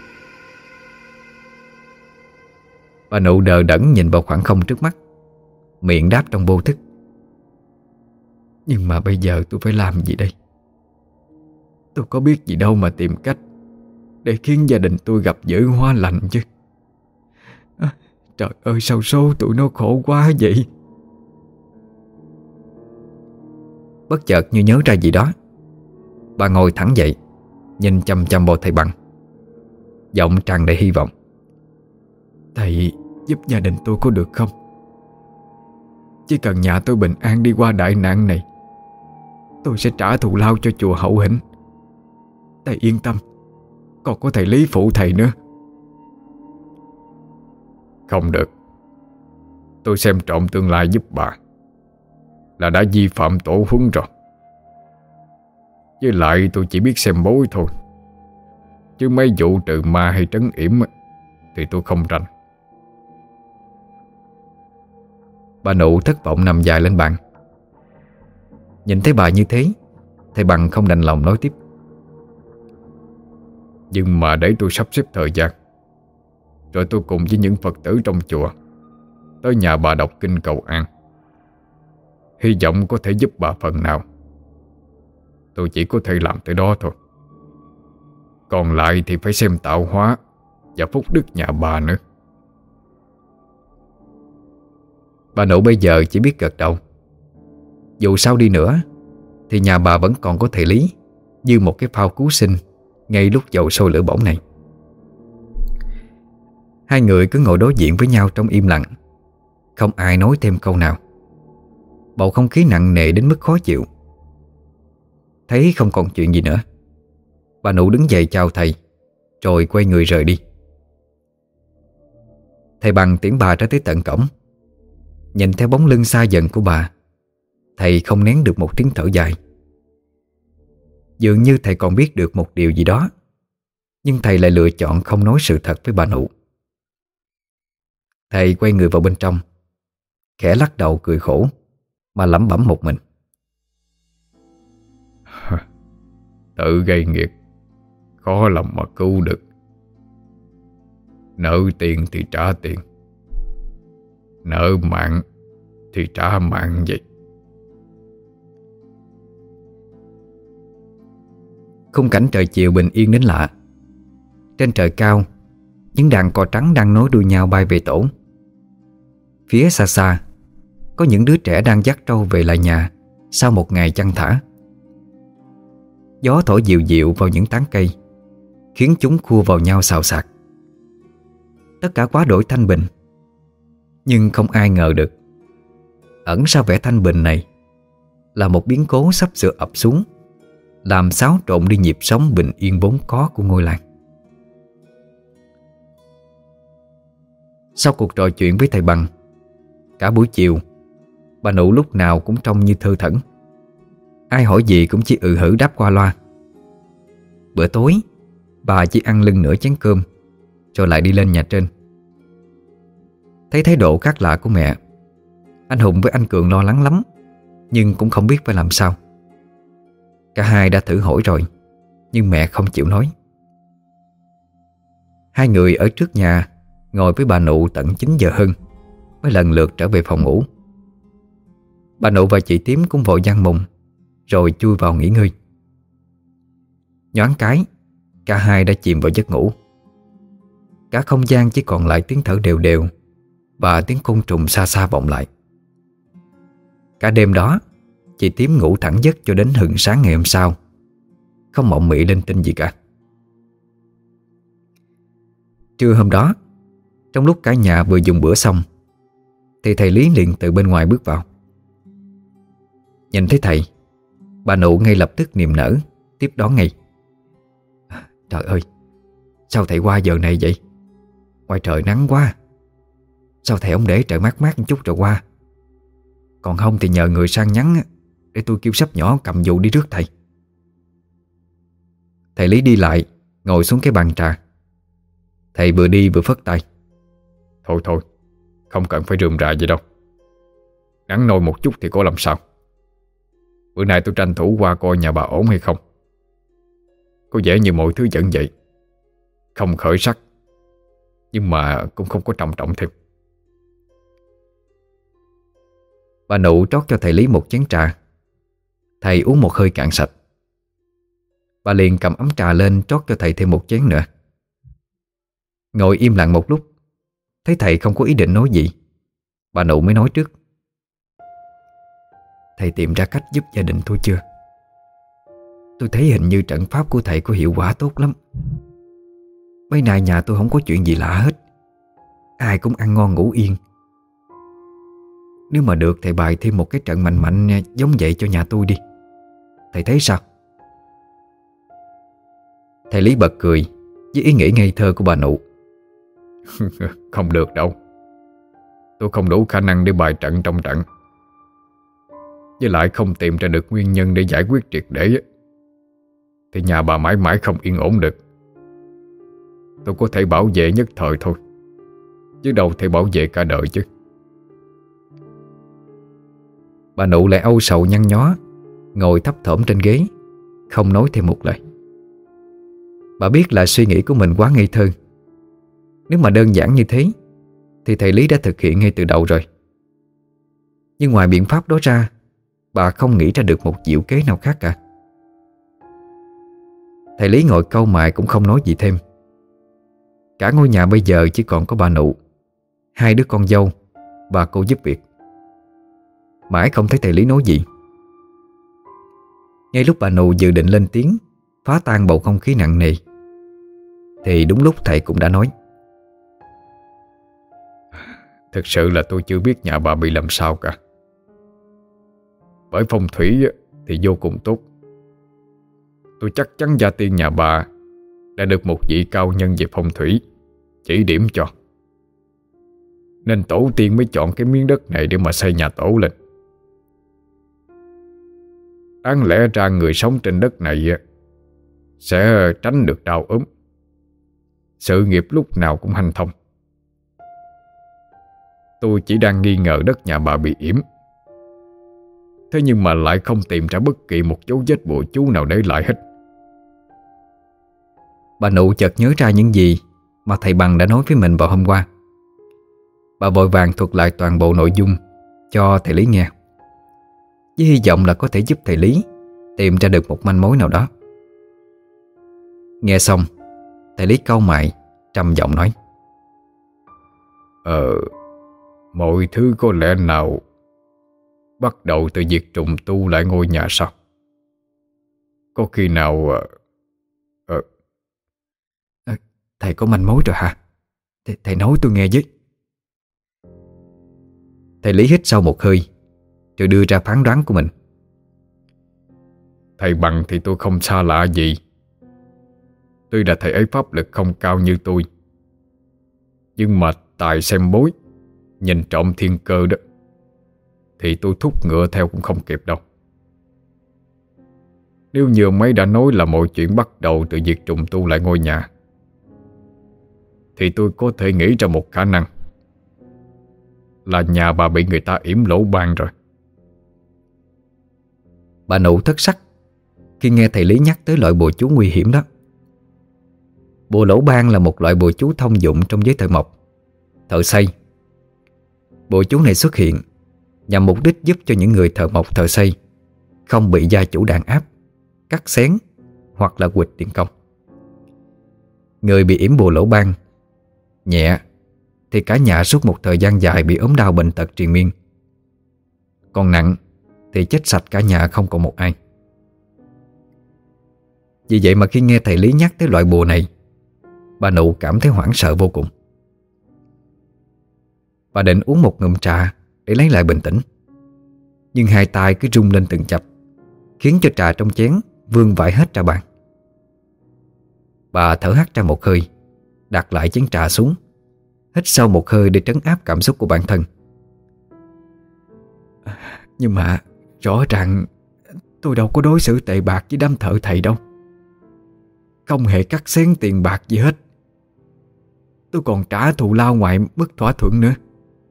Bà Nụ đờ đẫn nhìn vào khoảng không trước mắt, miệng đáp trong vô thức: Nhưng mà bây giờ tôi phải làm gì đây? Tôi có biết gì đâu mà tìm cách để khiến gia đình tôi gặp dở hoa lành chứ. À, trời ơi, sao số tụi nó khổ quá vậy? Bất chợt như nhớ ra gì đó, bà ngồi thẳng dậy, nhìn chăm chăm vào thầy Bằng, giọng tràn đầy hy vọng.
Thầy giúp gia đình tôi có được không? Chỉ cần nhà tôi bình an đi qua đại nạn này, tôi sẽ trả thù lao cho chùa Hậu Hĩnh. Thầy yên tâm, còn có thầy Lý phụ thầy nữa. Không được. Tôi xem trọng tương lai giúp bà là đã vi phạm tổ huấn rồi. Với lại tôi chỉ biết xem bói thôi, chứ mấy vụ trừ ma hay trấn yểm thì tôi không rành.
Bà Nụ thất vọng nằm dài lên bàn. Nhìn thấy bà như thế, thầy Bằng không đành lòng nói tiếp.
Nhưng mà để tôi sắp xếp thời gian, rồi tôi cùng với những Phật tử trong chùa tới nhà bà đọc kinh cầu an. Hy vọng có thể giúp bà phần nào. Tôi chỉ có thể làm tới đó thôi. Còn lại thì phải xem tạo hóa và phúc đức nhà bà nữa.
Bà Nụ bây giờ chỉ biết gật đầu. Dù sao đi nữa thì nhà bà vẫn còn có thầy Lý như một cái phao cứu sinh ngay lúc dầu sôi lửa bỏng này. Hai người cứ ngồi đối diện với nhau trong im lặng, không ai nói thêm câu nào. Bầu không khí nặng nề đến mức khó chịu. Thấy không còn chuyện gì nữa, bà Nụ đứng dậy chào thầy, rồi quay người rời đi. Thầy Bằng tiễn bà ra tới tận cổng. Nhìn theo bóng lưng xa dần của bà, thầy không nén được một tiếng thở dài. Dường như thầy còn biết được một điều gì đó, nhưng thầy lại lựa chọn không nói sự thật với bà Nụ. Thầy quay người vào bên trong, khẽ lắc đầu cười khổ mà lẩm bẩm một mình.
Tự gây nghiệp, khó lòng mà cứu được. Nợ tiền thì trả tiền, nợ mạng thì trả mạng vậy.
Khung cảnh trời chiều bình yên đến lạ. Trên trời cao, những đàn cò trắng đang nối đuôi nhau bay về tổ. Phía xa xa, có những đứa trẻ đang dắt trâu về lại nhà sau một ngày chăn thả. Gió thổi dịu dịu vào những tán cây, khiến chúng khua vào nhau xào xạc. Tất cả quá đổi thanh bình. Nhưng không ai ngờ được, ẩn sau vẻ thanh bình này là một biến cố sắp sửa ập xuống, làm xáo trộn đi nhịp sống bình yên vốn có của ngôi làng. Sau cuộc trò chuyện với thầy Bằng, cả buổi chiều, bà Nụ lúc nào cũng trông như thơ thẩn. Ai hỏi gì cũng chỉ ừ hử đáp qua loa. Bữa tối, bà chỉ ăn lưng nửa chén cơm rồi lại đi lên nhà trên. Thấy thái độ khác lạ của mẹ, anh Hùng với anh Cường lo lắng lắm, nhưng cũng không biết phải làm sao. Cả hai đã thử hỏi rồi, nhưng mẹ không chịu nói. Hai người ở trước nhà ngồi với bà Nụ tận chín giờ hơn mới lần lượt trở về phòng ngủ. Bà Nụ và chị Tím cũng vội giăng mùng rồi chui vào nghỉ ngơi. Nhoáng cái, cả hai đã chìm vào giấc ngủ. Cả không gian chỉ còn lại tiếng thở đều đều và tiếng côn trùng xa xa vọng lại. Cả đêm đó, chị Tím ngủ thẳng giấc cho đến hừng sáng ngày hôm sau, không mộng mị linh tinh gì cả. Trưa hôm đó, trong lúc cả nhà vừa dùng bữa xong, thì thầy Lý liền từ bên ngoài bước vào. Nhìn thấy thầy, bà Nụ ngay lập tức niềm nở tiếp đón ngay. Trời ơi, sao thầy qua giờ này vậy? Ngoài trời nắng quá. Sao thầy không để trời mát mát một chút rồi qua? Còn không thì nhờ người sang nhắn để tôi kêu sắp nhỏ cầm dù đi rước thầy. Thầy Lý đi lại, ngồi xuống cái bàn trà. Thầy vừa đi vừa phất tay.
Thôi thôi, không cần phải rườm rà vậy đâu. Nắng nôi một chút thì có làm sao. Bữa nay tôi tranh thủ qua coi nhà bà ổn hay không. Có vẻ như mọi thứ vẫn vậy, không khởi sắc, nhưng mà cũng không có trầm trọng thêm.
Bà Nụ trót cho thầy Lý một chén trà. Thầy uống một hơi cạn sạch. Bà liền cầm ấm trà lên trót cho thầy thêm một chén nữa. Ngồi im lặng một lúc, thấy thầy không có ý định nói gì, bà Nụ mới nói trước. thầy tìm ra cách giúp gia đình tôi chưa? Tôi thấy hình như trận pháp của thầy có hiệu quả tốt lắm. Mấy nay nhà tôi không có chuyện gì lạ hết, ai cũng ăn ngon ngủ yên. Nếu mà được thầy bày thêm một cái trận mạnh mạnh giống vậy cho nhà tôi đi. Thầy thấy sao? Thầy Lý bật cười với ý nghĩ ngây thơ của bà Nụ.
Không được đâu. Tôi không đủ khả năng để bài trận trong trận. Với lại không tìm ra được nguyên nhân để giải quyết triệt để thì nhà bà mãi mãi không yên ổn được. Tôi có thể bảo vệ nhất thời thôi, chứ đâu thể bảo vệ cả đời chứ.
Bà Nụ lại âu sầu nhăn nhó, ngồi thấp thỏm trên ghế, không nói thêm một lời. Bà biết là suy nghĩ của mình quá ngây thơ. Nếu mà đơn giản như thế thì thầy Lý đã thực hiện ngay từ đầu rồi. Nhưng ngoài biện pháp đó ra, bà không nghĩ ra được một diệu kế nào khác cả. Thầy Lý ngồi cau mày cũng không nói gì thêm. Cả ngôi nhà bây giờ chỉ còn có bà Nụ, hai đứa con dâu, bà cô giúp việc. Mãi không thấy thầy Lý nói gì. Ngay lúc bà Nụ dự định lên tiếng phá tan bầu không khí nặng nề thì đúng lúc thầy cũng đã nói:
Thực sự là tôi chưa biết nhà bà bị làm sao cả. Bởi phong thủy thì vô cùng tốt. Tôi chắc chắn gia tiên nhà bà đã được một vị cao nhân về phong thủy chỉ điểm cho, nên tổ tiên mới chọn cái miếng đất này để mà xây nhà tổ lên. Đáng lẽ ra người sống trên đất này sẽ tránh được đau ốm, sự nghiệp lúc nào cũng hanh thông. Tôi chỉ đang nghi ngờ đất nhà bà bị yểm, thế nhưng mà lại không tìm ra bất kỳ một dấu vết bùa chú nào để lại hết.
Bà Nụ chợt nhớ ra những gì mà thầy Bằng đã nói với mình vào hôm qua. Bà vội vàng thuật lại toàn bộ nội dung cho thầy Lý nghe, với hy vọng là có thể giúp thầy Lý tìm ra được một manh mối nào đó. Nghe xong, thầy Lý cau mày trầm giọng nói:
Ờ, mọi thứ có lẽ nào bắt đầu từ việc trùng tu lại ngôi nhà sao? Có khi nào... Ờ...
À, thầy có manh mối rồi hả? Th thầy nói tôi nghe với. Thầy Lý hít sâu một hơi rồi đưa ra phán đoán của mình.
Thầy Bằng thì tôi không xa lạ gì. Tuy là thầy ấy pháp lực không cao như tôi, nhưng mà tài xem bói, nhìn trộm thiên cơ đó, thì tôi thúc ngựa theo cũng không kịp đâu. Nếu như mấy đã nói là mọi chuyện bắt đầu từ việc trùng tu lại ngôi nhà, thì tôi có thể nghĩ ra một khả năng là nhà bà bị người ta yểm lỗ ban rồi.
Bà Nụ thất sắc khi nghe thầy Lý nhắc tới loại bùa chú nguy hiểm đó. Bùa lỗ ban là một loại bùa chú thông dụng trong giới thợ mộc, thợ xây. Bùa chú này xuất hiện nhằm mục đích giúp cho những người thợ mộc, thợ xây không bị gia chủ đàn áp, cắt xén hoặc là quỵt tiền công. Người bị yểm bùa lỗ ban nhẹ thì cả nhà suốt một thời gian dài bị ốm đau bệnh tật triền miên, còn nặng thì chết sạch cả nhà không còn một ai. Vì vậy mà khi nghe thầy Lý nhắc tới loại bùa này, bà Nụ cảm thấy hoảng sợ vô cùng. Bà định uống một ngụm trà để lấy lại bình tĩnh, nhưng hai tay cứ rung lên từng chập, khiến cho trà trong chén vương vãi hết ra bàn. Bà thở hắt ra một hơi, đặt lại chén trà xuống, hít sâu một hơi để trấn áp cảm xúc của bản thân. Nhưng mà rõ ràng tôi đâu có đối xử tệ bạc với đám thợ thầy đâu, không hề cắt xén tiền bạc gì hết. Tôi còn trả thù lao ngoài mức thỏa thuận nữa.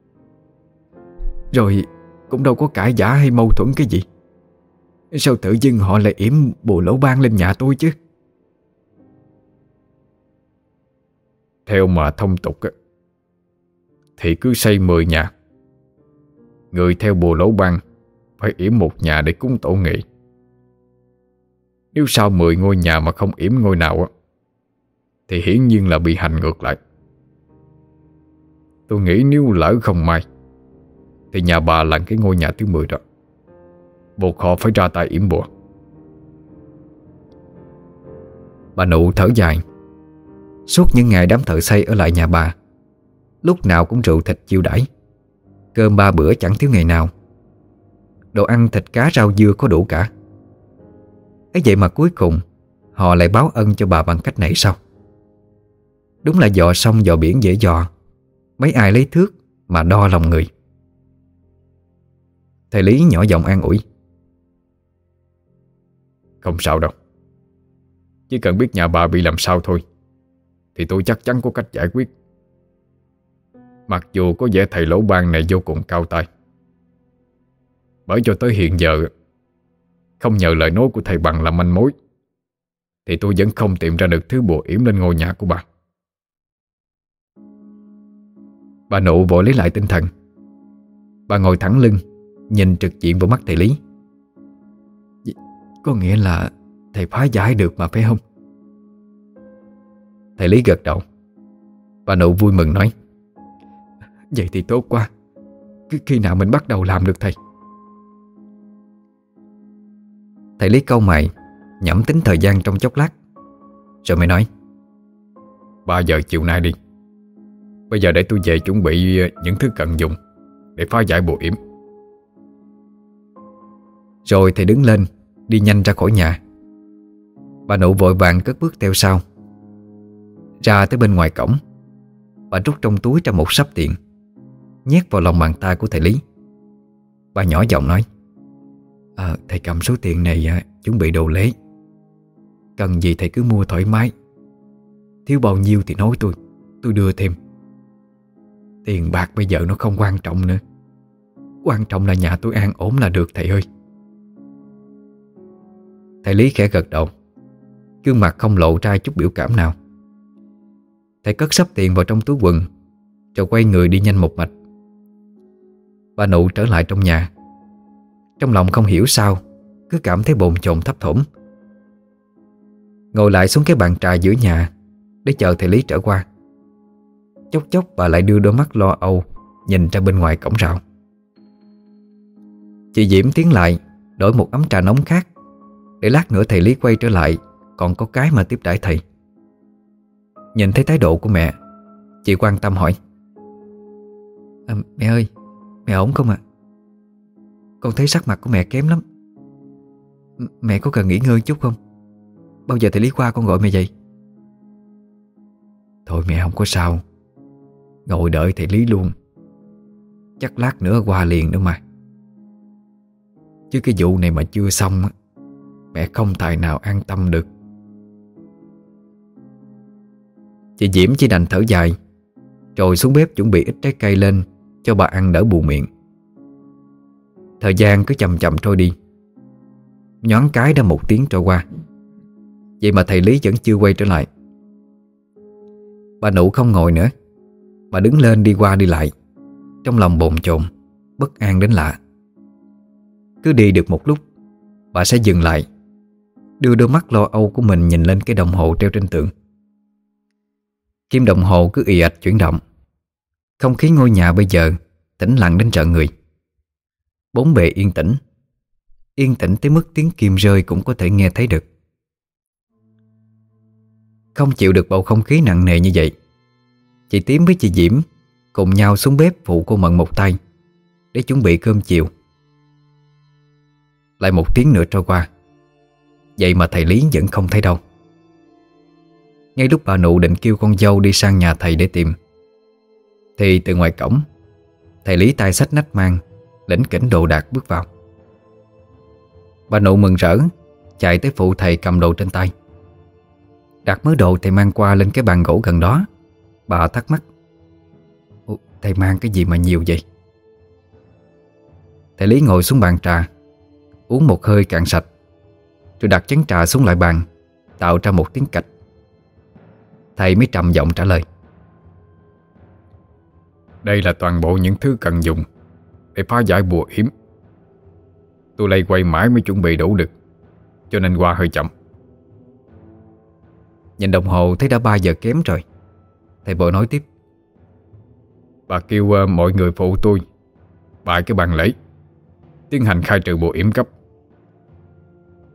Rồi cũng đâu có cãi vã hay mâu thuẫn cái gì. Sao tự dưng họ lại yểm bùa lỗ ban lên nhà tôi chứ?
Theo mà thông tục á, thì cứ xây mười nhà, người theo bùa lỗ ban phải yểm một nhà để cúng tổ nghệ. Nếu sau mười ngôi nhà mà không yểm ngôi nào á, thì hiển nhiên là bị hành ngược lại. Tôi nghĩ nếu lỡ không may thì nhà bà là cái ngôi nhà thứ mười đó. buộc họ phải ra tay yểm bùa.
Bà Nụ thở dài. Suốt những ngày đám thợ xây ở lại nhà bà, lúc nào cũng rượu thịt chiêu đãi, cơm ba bữa chẳng thiếu ngày nào. Đồ ăn thịt cá rau dưa có đủ cả. ấy vậy mà cuối cùng họ lại báo ân cho bà bằng cách này sao? Đúng là dò sông dò biển dễ dò, mấy ai lấy thước mà đo lòng người. Thầy Lý nhỏ giọng an ủi:
Không sao đâu, chỉ cần biết nhà bà bị làm sao thôi thì tôi chắc chắn có cách giải quyết. Mặc dù có vẻ thầy lỗ ban này vô cùng cao tay, bởi cho tới hiện giờ không nhờ lời nói của thầy Bằng làm manh mối thì tôi vẫn không tìm ra được thứ bùa yểm lên ngôi nhà của bà.
Bà Nụ vội lấy lại tinh thần. Bà ngồi thẳng lưng, nhìn trực diện vào mắt thầy Lý. Có nghĩa là thầy phá giải được mà phải không? Thầy Lý gật đầu. Bà Nụ vui mừng nói: Vậy thì tốt quá. Khi nào mình bắt đầu làm được thầy? Thầy Lý cau mày, nhẩm tính thời gian trong chốc lát, rồi mới nói:
Ba giờ chiều nay đi. Bây giờ để tôi về chuẩn bị những thứ cần dùng để phá giải bùa yểm.
Rồi thầy đứng lên, đi nhanh ra khỏi nhà. Bà Nụ vội vàng cất bước theo sau. Ra tới bên ngoài cổng, bà rút trong túi ra một sắp tiền, nhét vào lòng bàn tay của thầy Lý. Bà nhỏ giọng nói: à, Thầy cầm số tiền này à, chuẩn bị đồ lễ. Cần gì thầy cứ mua thoải mái. Thiếu bao nhiêu thì nói tôi, tôi đưa thêm. Tiền bạc bây giờ nó không quan trọng nữa. Quan trọng là nhà tôi an ổn là được thầy ơi. Thầy Lý khẽ gật đầu, gương mặt không lộ ra chút biểu cảm nào. Thầy cất sắp tiền vào trong túi quần, rồi quay người đi nhanh một mạch. Bà Nụ trở lại trong nhà. Trong lòng không hiểu sao cứ cảm thấy bồn chồn thấp thỏm. Ngồi lại xuống cái bàn trà giữa nhà để chờ thầy Lý trở qua. Chốc chốc bà lại đưa đôi mắt lo âu nhìn ra bên ngoài cổng rào. Chị Diễm tiến lại đổi một ấm trà nóng khác, để lát nữa thầy Lý quay trở lại còn có cái mà tiếp đãi thầy. Nhìn thấy thái độ của mẹ, chị quan tâm hỏi: à, Mẹ ơi, mẹ ổn không ạ? À? Con thấy sắc mặt của mẹ kém lắm. M Mẹ có cần nghỉ ngơi chút không? Bao giờ thầy Lý qua con gọi mẹ dậy. Thôi mẹ không có sao, ngồi đợi thầy Lý luôn. Chắc lát nữa qua liền nữa mà. Chứ cái vụ này mà chưa xong, mẹ không tài nào an tâm được. Chị Diễm chỉ đành thở dài, rồi xuống bếp chuẩn bị ít trái cây lên cho bà ăn đỡ buồn miệng. Thời gian cứ chậm chậm trôi đi. Nhoáng cái đã một tiếng trôi qua. Vậy mà thầy Lý vẫn chưa quay trở lại. Bà Nụ không ngồi nữa. Bà đứng lên đi qua đi lại, trong lòng bồn chồn, bất an đến lạ. Cứ đi được một lúc, bà sẽ dừng lại, đưa đôi mắt lo âu của mình nhìn lên cái đồng hồ treo trên tường. Kim đồng hồ cứ ì ạch chuyển động. Không khí ngôi nhà bây giờ tĩnh lặng đến rợn người. Bốn bề yên tĩnh, yên tĩnh tới mức tiếng kim rơi cũng có thể nghe thấy được. Không chịu được bầu không khí nặng nề như vậy, chị Tím với chị Diễm cùng nhau xuống bếp phụ cô Mận một tay để chuẩn bị cơm chiều. Lại một tiếng nữa trôi qua, vậy mà thầy Lý vẫn không thấy đâu. Ngay lúc bà Nụ định kêu con dâu đi sang nhà thầy để tìm, thì từ ngoài cổng, thầy Lý tay xách nách mang, lỉnh kỉnh đồ đạc bước vào. Bà Nụ mừng rỡ chạy tới phụ thầy cầm đồ trên tay. Đặt mớ đồ thầy mang qua lên cái bàn gỗ gần đó. Bà thắc mắc: Ủa, thầy mang cái gì mà nhiều vậy? Thầy Lý ngồi xuống bàn trà, uống một hơi cạn sạch, rồi đặt chén trà xuống lại bàn, tạo ra một tiếng cạch. Thầy mới trầm giọng trả lời:
Đây là toàn bộ những thứ cần dùng để phá giải bùa yểm. Tôi lay quay mãi mới chuẩn bị đủ được, cho nên qua hơi chậm.
Nhìn đồng hồ thấy đã ba giờ kém rồi. Thầy vội nói tiếp:
Bà kêu uh, mọi người phụ tôi bài cái bàn lễ, tiến hành khai trừ bùa yểm cấp.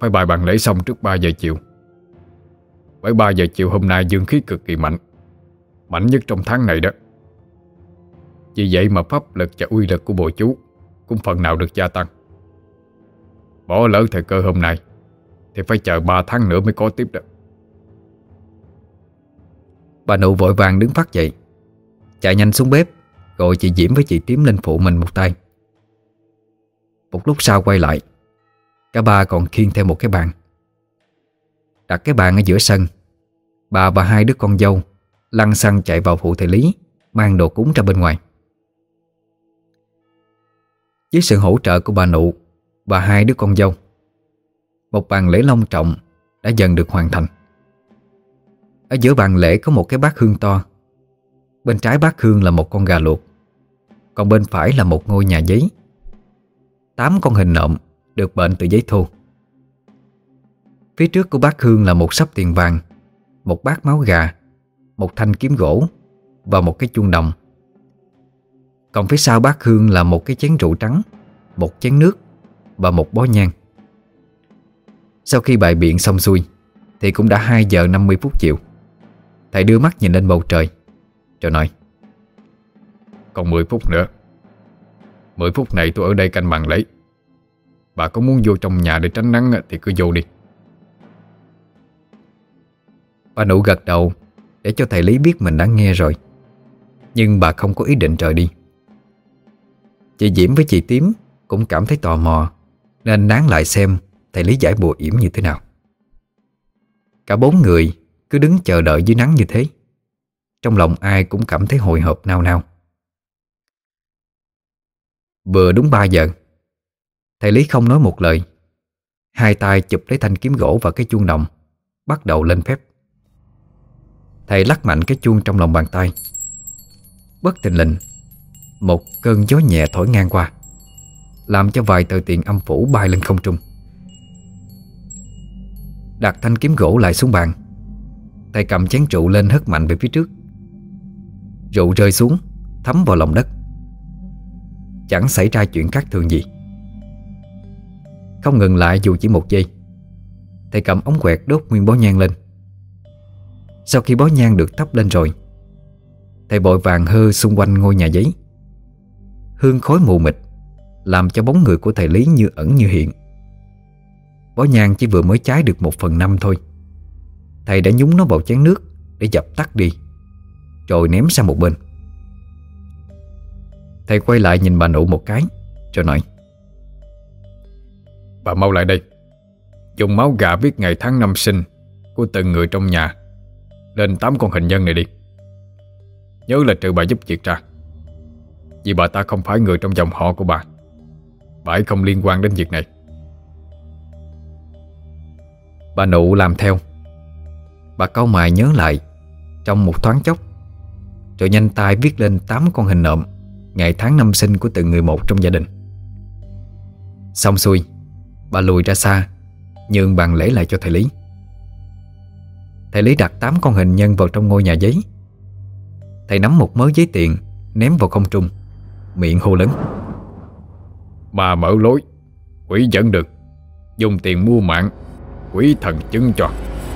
phải bài bàn lễ xong trước ba giờ chiều. Bởi ba giờ chiều hôm nay dương khí cực kỳ mạnh, mạnh nhất trong tháng này đó. Vì vậy mà pháp lực và uy lực của bùa chú cũng phần nào được gia tăng. Bỏ lỡ thời cơ hôm nay thì phải chờ ba tháng nữa mới có tiếp được.
Bà Nụ vội vàng đứng phát dậy, chạy nhanh xuống bếp, gọi chị Diễm với chị Tím lên phụ mình một tay. Một lúc sau quay lại, cả ba còn khiêng theo một cái bàn. Đặt cái bàn ở giữa sân, bà và hai đứa con dâu lăn xăng chạy vào phụ thầy Lý mang đồ cúng ra bên ngoài. Với sự hỗ trợ của bà Nụ và hai đứa con dâu, một bàn lễ long trọng đã dần được hoàn thành. Ở giữa bàn lễ có một cái bát hương to. Bên trái bát hương là một con gà luộc, còn bên phải là một ngôi nhà giấy. Tám con hình nộm được bện từ giấy thô. Phía trước của bát hương là một sấp tiền vàng, một bát máu gà, một thanh kiếm gỗ và một cái chuông đồng. Còn phía sau bát hương là một cái chén rượu trắng, một chén nước và một bó nhang. Sau khi bày biện xong xuôi thì cũng đã hai giờ năm mươi phút chiều. Thầy đưa mắt nhìn lên bầu trời rồi nói:
Còn mười phút nữa. Mười phút này tôi ở đây canh bàn lễ. Bà có muốn vô trong nhà để tránh nắng thì cứ vô đi.
Bà Nụ gật đầu để cho thầy Lý biết mình đã nghe rồi, nhưng bà không có ý định rời đi. Chị Diễm với chị Tím cũng cảm thấy tò mò nên nán lại xem thầy Lý giải bùa yểm như thế nào. Cả bốn người cứ đứng chờ đợi dưới nắng như thế, trong lòng ai cũng cảm thấy hồi hộp nao nao. Vừa đúng ba giờ, thầy Lý không nói một lời, hai tay chụp lấy thanh kiếm gỗ và cái chuông đồng, bắt đầu lên phép. Thầy lắc mạnh cái chuông trong lòng bàn tay. Bất thình lình, một cơn gió nhẹ thổi ngang qua, làm cho vài tờ tiền âm phủ bay lên không trung. Đặt thanh kiếm gỗ lại xuống bàn, thầy cầm chén rượu lên hất mạnh về phía trước. Rượu rơi xuống, thấm vào lòng đất. Chẳng xảy ra chuyện khác thường gì. Không ngừng lại dù chỉ một giây, thầy cầm ống quẹt đốt nguyên bó nhang lên. Sau khi bó nhang được thắp lên rồi, thầy vội vàng hơ xung quanh ngôi nhà giấy. Hương khói mù mịt làm cho bóng người của thầy Lý như ẩn như hiện. Bó nhang chỉ vừa mới cháy được một phần năm thôi, thầy đã nhúng nó vào chén nước để dập tắt đi, rồi ném sang một bên. Thầy quay lại nhìn bà Nụ một cái rồi nói:
Bà mau lại đây. Dùng máu gà viết ngày tháng năm sinh của từng người trong nhà lên tám con hình nhân này đi. Nhớ là trừ bà giúp việc ra, vì bà ta không phải người trong dòng họ của bà. Bà ấy không liên quan đến việc này.
Bà Nụ làm theo. Bà cau mày nhớ lại trong một thoáng chốc, rồi nhanh tay viết lên tám con hình nộm ngày tháng năm sinh của từng người một trong gia đình. Xong xuôi, bà lùi ra xa, nhường bàn lễ lại cho thầy Lý. Thầy Lý đặt tám con hình nhân vào trong ngôi nhà giấy. Thầy nắm một mớ giấy tiền ném vào không trung, miệng hô lớn:
Mà mở lối, quỷ dẫn được, dùng tiền mua mạng, quỷ thần chứng cho.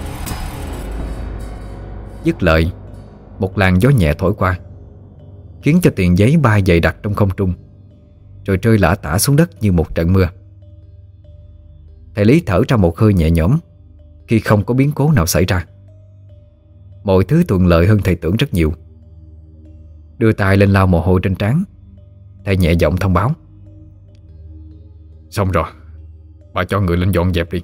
Dứt lời, một làn gió nhẹ thổi qua, khiến cho tiền giấy bay dày đặc trong không trung, rồi rơi lả tả xuống đất như một trận mưa. Thầy Lý thở ra một hơi nhẹ nhõm khi không có biến cố nào xảy ra. Mọi thứ thuận lợi hơn thầy tưởng rất nhiều. Đưa tay lên lau mồ hôi trên trán, thầy nhẹ giọng thông báo:
Xong rồi, bà cho người lên dọn dẹp đi.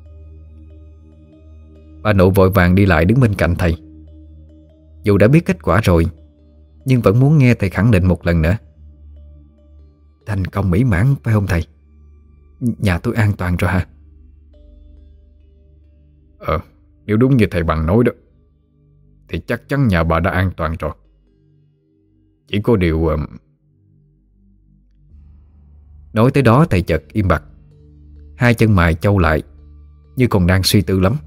Bà Nụ vội vàng đi lại đứng bên cạnh thầy. Dù đã biết kết quả rồi, nhưng vẫn muốn nghe thầy khẳng định một lần nữa. Thành công mỹ mãn phải không thầy? Nhà tôi an toàn rồi hả?
Ờ, nếu đúng như thầy Bằng nói đó, thì chắc chắn nhà bà đã an toàn rồi. Chỉ có điều... Uh...
Nói tới đó thầy chợt im bặt, hai chân mày chau lại, như còn đang suy tư lắm.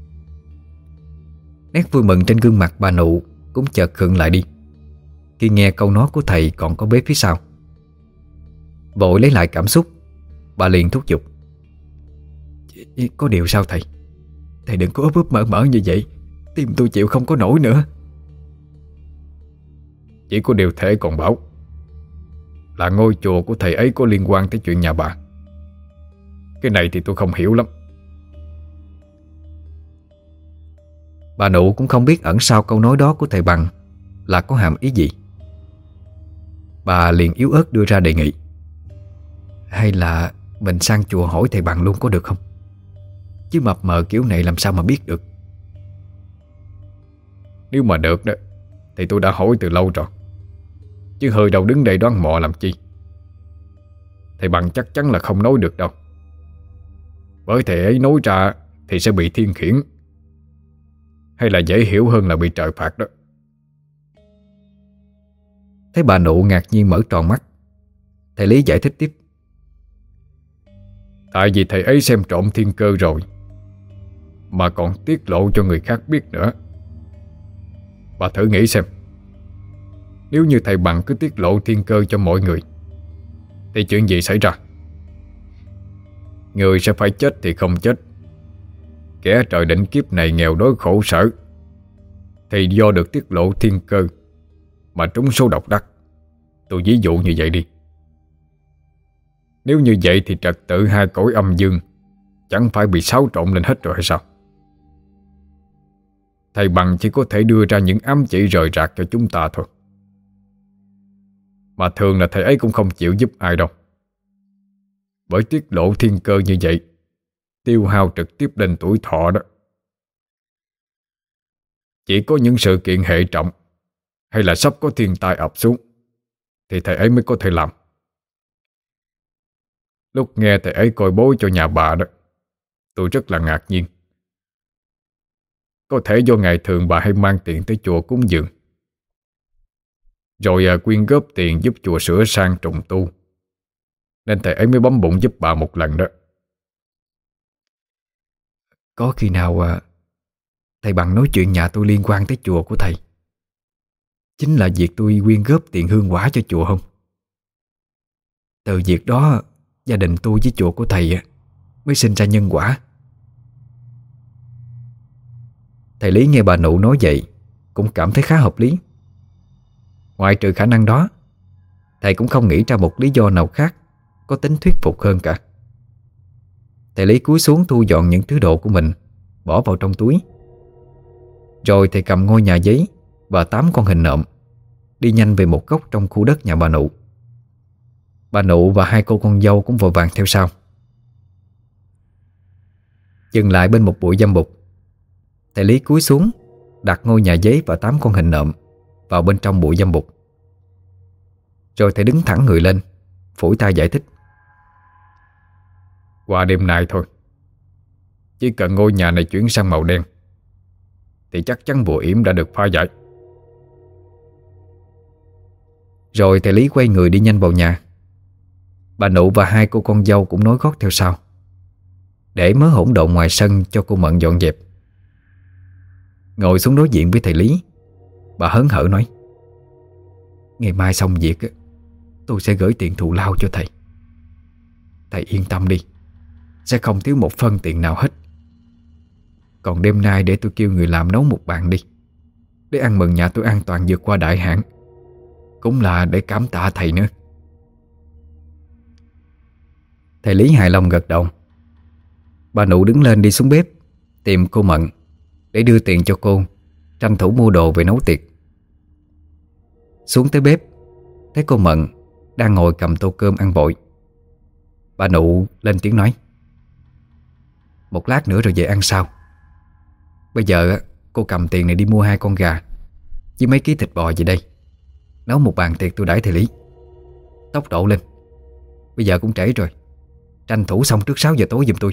Nét vui mừng trên gương mặt bà Nụ cũng chợt khựng lại đi khi nghe câu nói của thầy còn có bếp phía sau. Vội lấy lại cảm xúc, bà liền thúc giục:
Chị
Có điều sao thầy? Thầy đừng có úp úp mở mở như vậy, tim tôi chịu không có nổi nữa.
Chỉ có điều thể còn bảo là ngôi chùa của thầy ấy có liên quan tới chuyện nhà bà. Cái này thì tôi không hiểu lắm.
Bà Nụ cũng không biết ẩn sau câu nói đó của thầy Bằng là có hàm ý gì. Bà liền yếu ớt đưa ra đề nghị: hay là mình sang chùa hỏi thầy Bằng luôn có được không? Chứ mập mờ kiểu này làm sao mà biết được.
Nếu mà được đó thì tôi đã hỏi từ lâu rồi, chứ hơi đâu đứng đây đoán mò làm chi. Thầy Bằng chắc chắn là không nói được đâu, bởi thầy ấy nói ra thì sẽ bị thiên khiển, hay là dễ hiểu hơn là bị trời phạt đó.
Thấy bà Nụ ngạc nhiên mở tròn mắt, thầy Lý giải thích tiếp:
tại vì thầy ấy xem trộm thiên cơ rồi mà còn tiết lộ cho người khác biết nữa. Bà thử nghĩ xem, nếu như thầy Bằng cứ tiết lộ thiên cơ cho mọi người thì chuyện gì xảy ra? Người sẽ phải chết thì không chết. Kẻ trời định kiếp này nghèo đói khổ sở thì do được tiết lộ thiên cơ mà trúng số độc đắc. Tôi ví dụ như vậy đi. Nếu như vậy thì trật tự hai cõi âm dương chẳng phải bị xáo trộn lên hết rồi hay sao? Thầy Bằng chỉ có thể đưa ra những ám chỉ rời rạc cho chúng ta thôi. Mà thường là thầy ấy cũng không chịu giúp ai đâu, bởi tiết lộ thiên cơ như vậy tiêu hao trực tiếp lên tuổi thọ đó. Chỉ có những sự kiện hệ trọng hay là sắp có thiên tai ập xuống thì thầy ấy mới có thể làm. Lúc nghe thầy ấy coi bói cho nhà bà đó, tôi rất là ngạc nhiên. Có thể do ngày thường bà hay mang tiền tới chùa cúng dường, rồi à, quyên góp tiền giúp chùa sửa sang trùng tu, nên thầy ấy mới bấm bụng giúp bà một lần đó.
Có khi nào à, thầy Bằng nói chuyện nhà tôi liên quan tới chùa của thầy chính là việc tôi quyên góp tiền hương quả cho chùa không? Từ việc đó gia đình tôi với chùa của thầy mới sinh ra nhân quả. Thầy Lý nghe bà Nụ nói vậy cũng cảm thấy khá hợp lý. Ngoại trừ khả năng đó, thầy cũng không nghĩ ra một lý do nào khác có tính thuyết phục hơn cả. Thầy Lý cúi xuống thu dọn những thứ đồ của mình, bỏ vào trong túi. Rồi thầy cầm ngôi nhà giấy và tám con hình nộm, đi nhanh về một góc trong khu đất nhà bà Nụ. Bà Nụ và hai cô con dâu cũng vội vàng theo sau. Dừng lại bên một bụi dâm bụt, thầy Lý cúi xuống đặt ngôi nhà giấy và tám con hình nộm vào bên trong bụi dâm bụt. Rồi thầy đứng thẳng người lên, phủi tay giải thích:
qua đêm nay thôi, chỉ cần ngôi nhà này chuyển sang màu đen thì chắc chắn bùa yểm đã được phá giải.
Rồi thầy Lý quay người đi nhanh vào nhà. Bà Nụ và hai cô con dâu cũng nối gót theo sau, để mớ hỗn độn ngoài sân cho cô Mận dọn dẹp. Ngồi xuống đối diện với thầy Lý, bà hớn hở nói: ngày mai xong việc tôi sẽ gửi tiền thù lao cho thầy. Thầy yên tâm đi, sẽ không thiếu một phân tiền nào hết. Còn đêm nay để tôi kêu người làm nấu một bàn đi, để ăn mừng nhà tôi an toàn vượt qua đại hạn, cũng là để cảm tạ thầy nữa. Thầy Lý hài lòng gật đầu. Bà Nụ đứng lên đi xuống bếp tìm cô Mận để đưa tiền cho cô, tranh thủ mua đồ về nấu tiệc. Xuống tới bếp, thấy cô Mận đang ngồi cầm tô cơm ăn vội. Bà Nụ lên tiếng nói: một lát nữa rồi về ăn sau. Bây giờ cô cầm tiền này đi mua hai con gà với mấy ký thịt bò về đây, nấu một bàn tiệc tôi đãi thầy Lý. Tốc độ lên, bây giờ cũng trễ rồi, tranh thủ xong trước sáu giờ tối giùm tôi.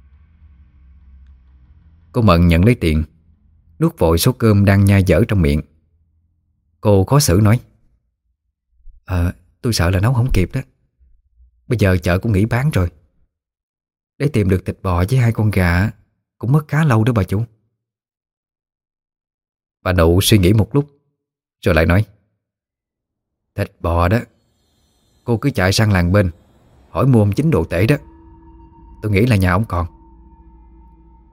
Cô Mận nhận lấy tiền, nuốt vội số cơm đang nhai dở trong miệng. Cô khó xử nói: Ờ, tôi sợ là nấu không kịp đó. Bây giờ chợ cũng nghỉ bán rồi. Để tìm được thịt bò với hai con gà cũng mất khá lâu đó bà chủ. Bà Nụ suy nghĩ một lúc rồi lại nói: thịt bò đó, cô cứ chạy sang làng bên hỏi mua ông Chính đồ tể đó. Tôi nghĩ là nhà ông còn.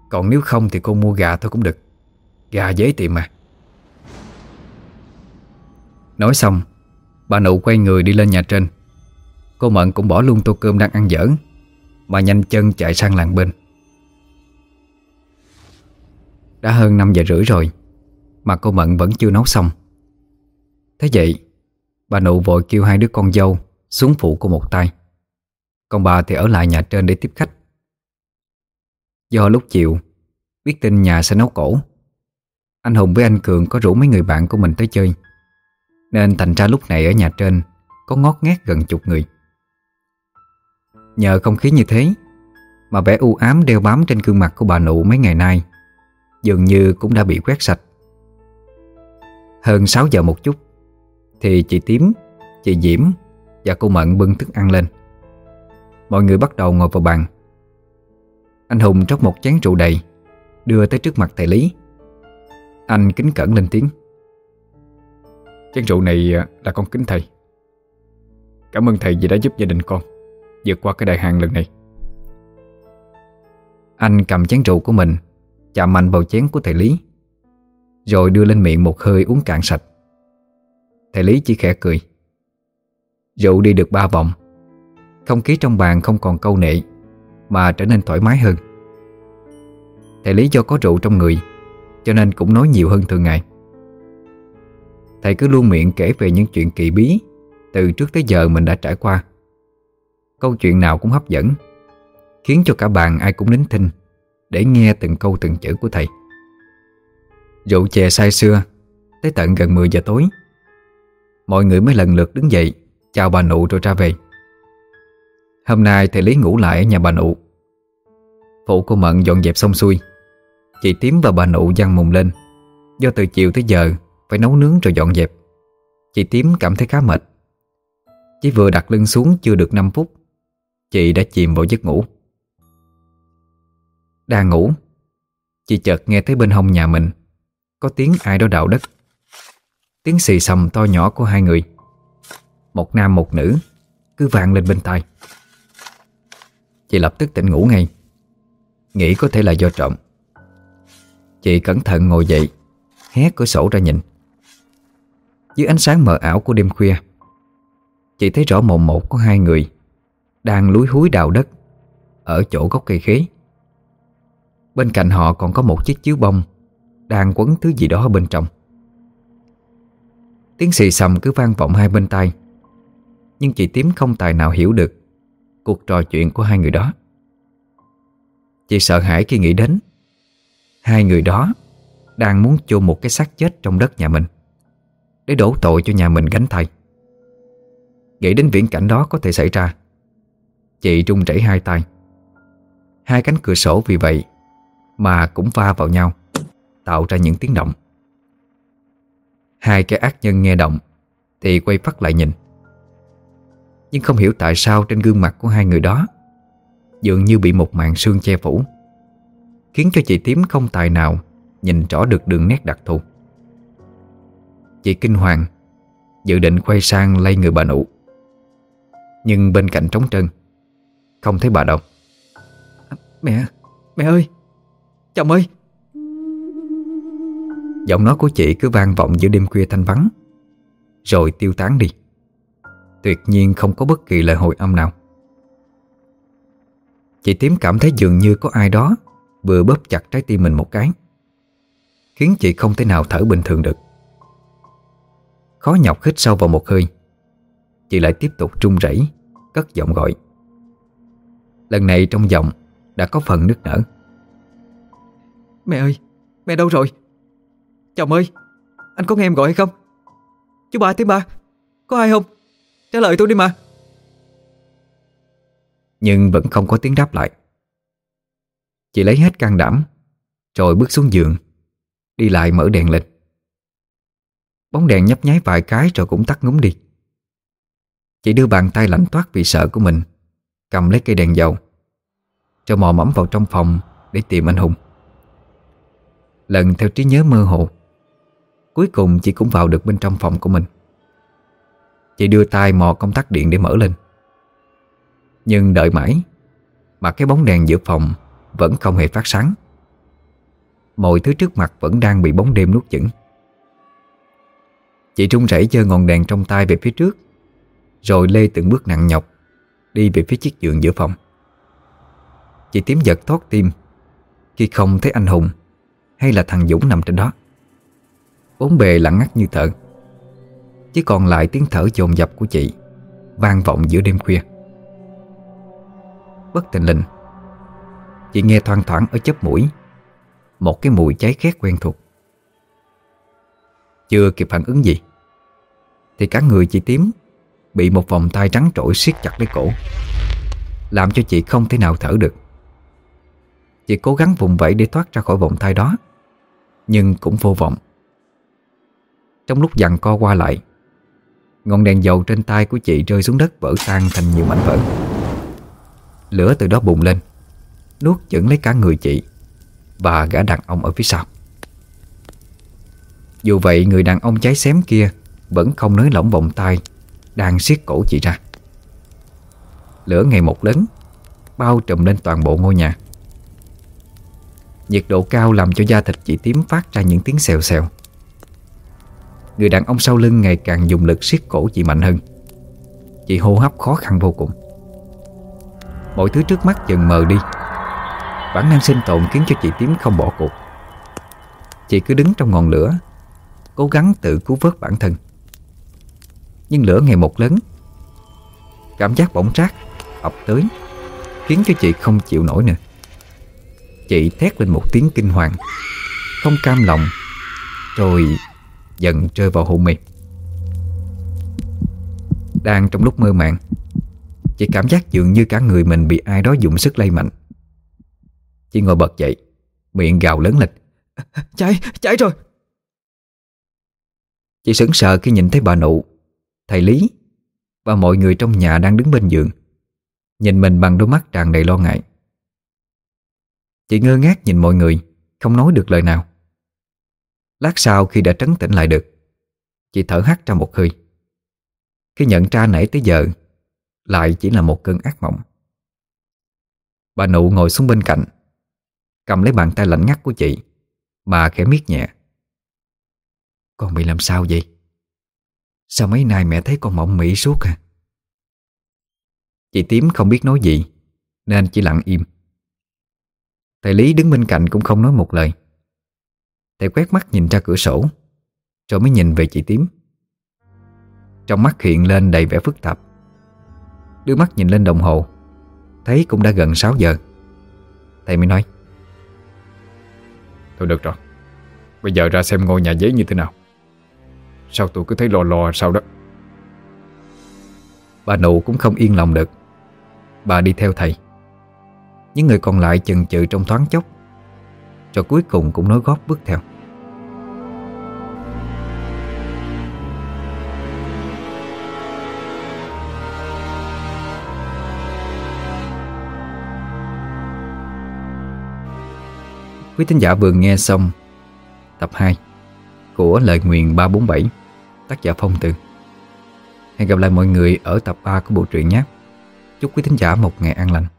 Còn nếu không thì cô mua gà thôi cũng được. Gà dễ tìm mà. Nói xong, bà Nụ quay người đi lên nhà trên. Cô Mận cũng bỏ luôn tô cơm đang ăn dở mà nhanh chân chạy sang làng bên. Đã hơn năm giờ rưỡi rồi mà cô Mận vẫn chưa nấu xong. Thế vậy, bà Nụ vội kêu hai đứa con dâu xuống phụ cô một tay, còn bà thì ở lại nhà trên để tiếp khách. Do lúc chiều biết tin nhà sẽ nấu cỗ, anh Hùng với anh Cường có rủ mấy người bạn của mình tới chơi, nên thành ra lúc này ở nhà trên có ngót nghét gần chục người. Nhờ không khí như thế mà vẻ u ám đeo bám trên gương mặt của bà Nụ mấy ngày nay dường như cũng đã bị quét sạch. Hơn sáu giờ một chút thì chị Tím, chị Diễm và cô Mận bưng thức ăn lên. Mọi người bắt đầu ngồi vào bàn. Anh Hùng rót một chén rượu đầy đưa tới trước mặt thầy Lý. Anh kính cẩn lên tiếng:
Chén rượu này là con kính thầy. Cảm ơn thầy vì đã giúp gia đình con vượt qua cái đại hạn lần này.
Anh cầm chén rượu của mình chạm mạnh vào chén của thầy Lý, rồi đưa lên miệng một hơi uống cạn sạch. Thầy Lý chỉ khẽ cười. Rượu đi được ba vòng, không khí trong bàn không còn câu nệ mà trở nên thoải mái hơn. Thầy Lý do có rượu trong người cho nên cũng nói nhiều hơn thường ngày. Thầy cứ luôn miệng kể về những chuyện kỳ bí từ trước tới giờ mình đã trải qua. Câu chuyện nào cũng hấp dẫn, khiến cho cả bàn ai cũng nín thinh để nghe từng câu từng chữ của thầy. Rượu chè say sưa tới tận gần mười giờ tối, mọi người mới lần lượt đứng dậy chào bà Nụ rồi ra về. Hôm nay thầy Lý ngủ lại ở nhà bà Nụ. Phụ cô Mận dọn dẹp xong xuôi, chị Tím và bà Nụ giăng mùng lên. Do từ chiều tới giờ phải nấu nướng rồi dọn dẹp, chị Tím cảm thấy khá mệt. Chỉ vừa đặt lưng xuống chưa được năm phút, chị đã chìm vào giấc ngủ. Đang ngủ, chị chợt nghe thấy bên hông nhà mình có tiếng ai đó đào đất. Tiếng xì xầm to nhỏ của hai người, một nam một nữ, cứ vang lên bên tai. Chị lập tức tỉnh ngủ ngay, nghĩ có thể là do trộm. Chị cẩn thận ngồi dậy, hé cửa sổ ra nhìn. Dưới ánh sáng mờ ảo của đêm khuya, chị thấy rõ mồn một có hai người đang lúi húi đào đất ở chỗ gốc cây khế. Bên cạnh họ còn có một chiếc chiếu bông đang quấn thứ gì đó ở bên trong. Tiếng xì xầm cứ vang vọng hai bên tai, nhưng chị Tím không tài nào hiểu được cuộc trò chuyện của hai người đó. Chị sợ hãi khi nghĩ đến hai người đó đang muốn chôn một cái xác chết trong đất nhà mình để đổ tội cho nhà mình gánh thay. Nghĩ đến viễn cảnh đó có thể xảy ra, chị run rẩy hai tay. Hai cánh cửa sổ vì vậy mà cũng va vào nhau, tạo ra những tiếng động. Hai kẻ ác nhân nghe động thì quay phắt lại nhìn. Nhưng không hiểu tại sao trên gương mặt của hai người đó dường như bị một màn sương che phủ, khiến cho chị Tím không tài nào nhìn rõ được đường nét đặc thù. Chị kinh hoàng, dự định quay sang lay người bà Nụ, nhưng bên cạnh trống trơn, không thấy bà đâu. Mẹ, mẹ ơi, chồng ơi. Giọng nói của chị cứ vang vọng giữa đêm khuya thanh vắng, rồi tiêu tán đi. Tuyệt nhiên không có bất kỳ lời hồi âm nào. Chị Tím cảm thấy dường như có ai đó vừa bóp chặt trái tim mình một cái, khiến chị không thể nào thở bình thường được. Khó nhọc hít sâu vào một hơi, chị lại tiếp tục run rẩy cất giọng gọi. Lần này trong giọng đã có phần nức nở. Mẹ ơi, mẹ đâu rồi? Chồng ơi, anh có nghe em gọi hay không? Chú ba, tiếng ba, có ai không? Trả lời tôi đi mà. Nhưng vẫn không có tiếng đáp lại. Chị lấy hết can đảm rồi bước xuống giường, đi lại mở đèn lên. Bóng đèn nhấp nháy vài cái rồi cũng tắt ngúm đi. Chị đưa bàn tay lạnh toát vì sợ của mình cầm lấy cây đèn dầu, rồi mò mẫm vào trong phòng để tìm anh Hùng. Lần theo trí nhớ mơ hồ, cuối cùng chị cũng vào được bên trong phòng của mình. Chị đưa tay mò công tắc điện để mở lên, nhưng đợi mãi mà cái bóng đèn giữa phòng vẫn không hề phát sáng. mọi thứ trước mặt vẫn đang bị bóng đêm nuốt chửng. Chị run rẩy giơ ngọn đèn trong tay về phía trước, rồi lê từng bước nặng nhọc đi về phía chiếc giường giữa phòng. Chị Tím giật thót tim khi không thấy anh Hùng hay là thằng Dũng nằm trên đó. Bốn bề lặng ngắt như tờ, chỉ còn lại tiếng thở dồn dập của chị vang vọng giữa đêm khuya. Bất thình lình, chị nghe thoang thoảng ở chóp mũi một cái mùi cháy khét quen thuộc. Chưa kịp phản ứng gì thì cả người chị Tím bị một vòng tay trắng trỗi siết chặt lấy cổ, làm cho chị không thể nào thở được. Chị cố gắng vùng vẫy để thoát ra khỏi vòng tay đó, nhưng cũng vô vọng. Trong lúc giằng co qua lại, ngọn đèn dầu trên tay của chị rơi xuống đất, vỡ tan thành nhiều mảnh vỡ. Lửa từ đó bùng lên, nuốt chửng lấy cả người chị và gã đàn ông ở phía sau. Dù vậy, người đàn ông cháy xém kia vẫn không nới lỏng vòng tay đang siết cổ chị ra. Lửa ngày một lớn, bao trùm lên toàn bộ ngôi nhà. Nhiệt độ cao làm cho da thịt chị Tím phát ra những tiếng xèo xèo. Người đàn ông sau lưng ngày càng dùng lực siết cổ chị mạnh hơn. Chị hô hấp khó khăn vô cùng. Mọi thứ trước mắt dần mờ đi. Bản năng sinh tồn khiến cho chị Tím không bỏ cuộc. Chị cứ đứng trong ngọn lửa, cố gắng tự cứu vớt bản thân. Nhưng lửa ngày một lớn, cảm giác bỏng rát ập tới khiến cho chị không chịu nổi nữa. Chị thét lên một tiếng kinh hoàng, không cam lòng, rồi dần rơi vào hôn mê. Đang trong lúc mơ màng, chị cảm giác dường như cả người mình bị ai đó dùng sức lay mạnh. Chị ngồi bật dậy, miệng gào lớn lên: Cháy, cháy rồi! Chị sững sờ khi nhìn thấy bà Nụ, thầy Lý và mọi người trong nhà đang đứng bên giường, nhìn mình bằng đôi mắt tràn đầy lo ngại. Chị ngơ ngác nhìn mọi người, không nói được lời nào. Lát sau khi đã trấn tĩnh lại được, chị thở hắt ra một hơi, khi nhận ra nãy tới giờ lại chỉ là một cơn ác mộng. Bà Nụ ngồi xuống bên cạnh, cầm lấy bàn tay lạnh ngắt của chị mà khẽ miết nhẹ: Con bị làm sao vậy? Sao mấy nay mẹ thấy con mộng mị suốt à? Chị Tím không biết nói gì nên chỉ lặng im. Thầy Lý đứng bên cạnh cũng không nói một lời. Thầy quét mắt nhìn ra cửa sổ, rồi mới nhìn về chị Tím. Trong mắt hiện lên đầy vẻ phức tạp. Đưa mắt nhìn lên đồng hồ, thấy cũng đã gần sáu giờ. Thầy mới nói:
Thôi được rồi, bây giờ ra xem ngôi nhà giấy như thế nào. Sao tôi cứ thấy lo lo sao đó.
Bà Nụ cũng không yên lòng được. Bà đi theo thầy. Những người còn lại chần chừ trong thoáng chốc, rồi cuối cùng cũng nối gót bước theo. Quý thính giả vừa nghe xong tập hai của Lời Nguyền ba bốn bảy, tác giả Phong Từ. Hẹn gặp lại mọi người ở tập ba của bộ truyện nhé. Chúc quý thính giả một ngày an lành.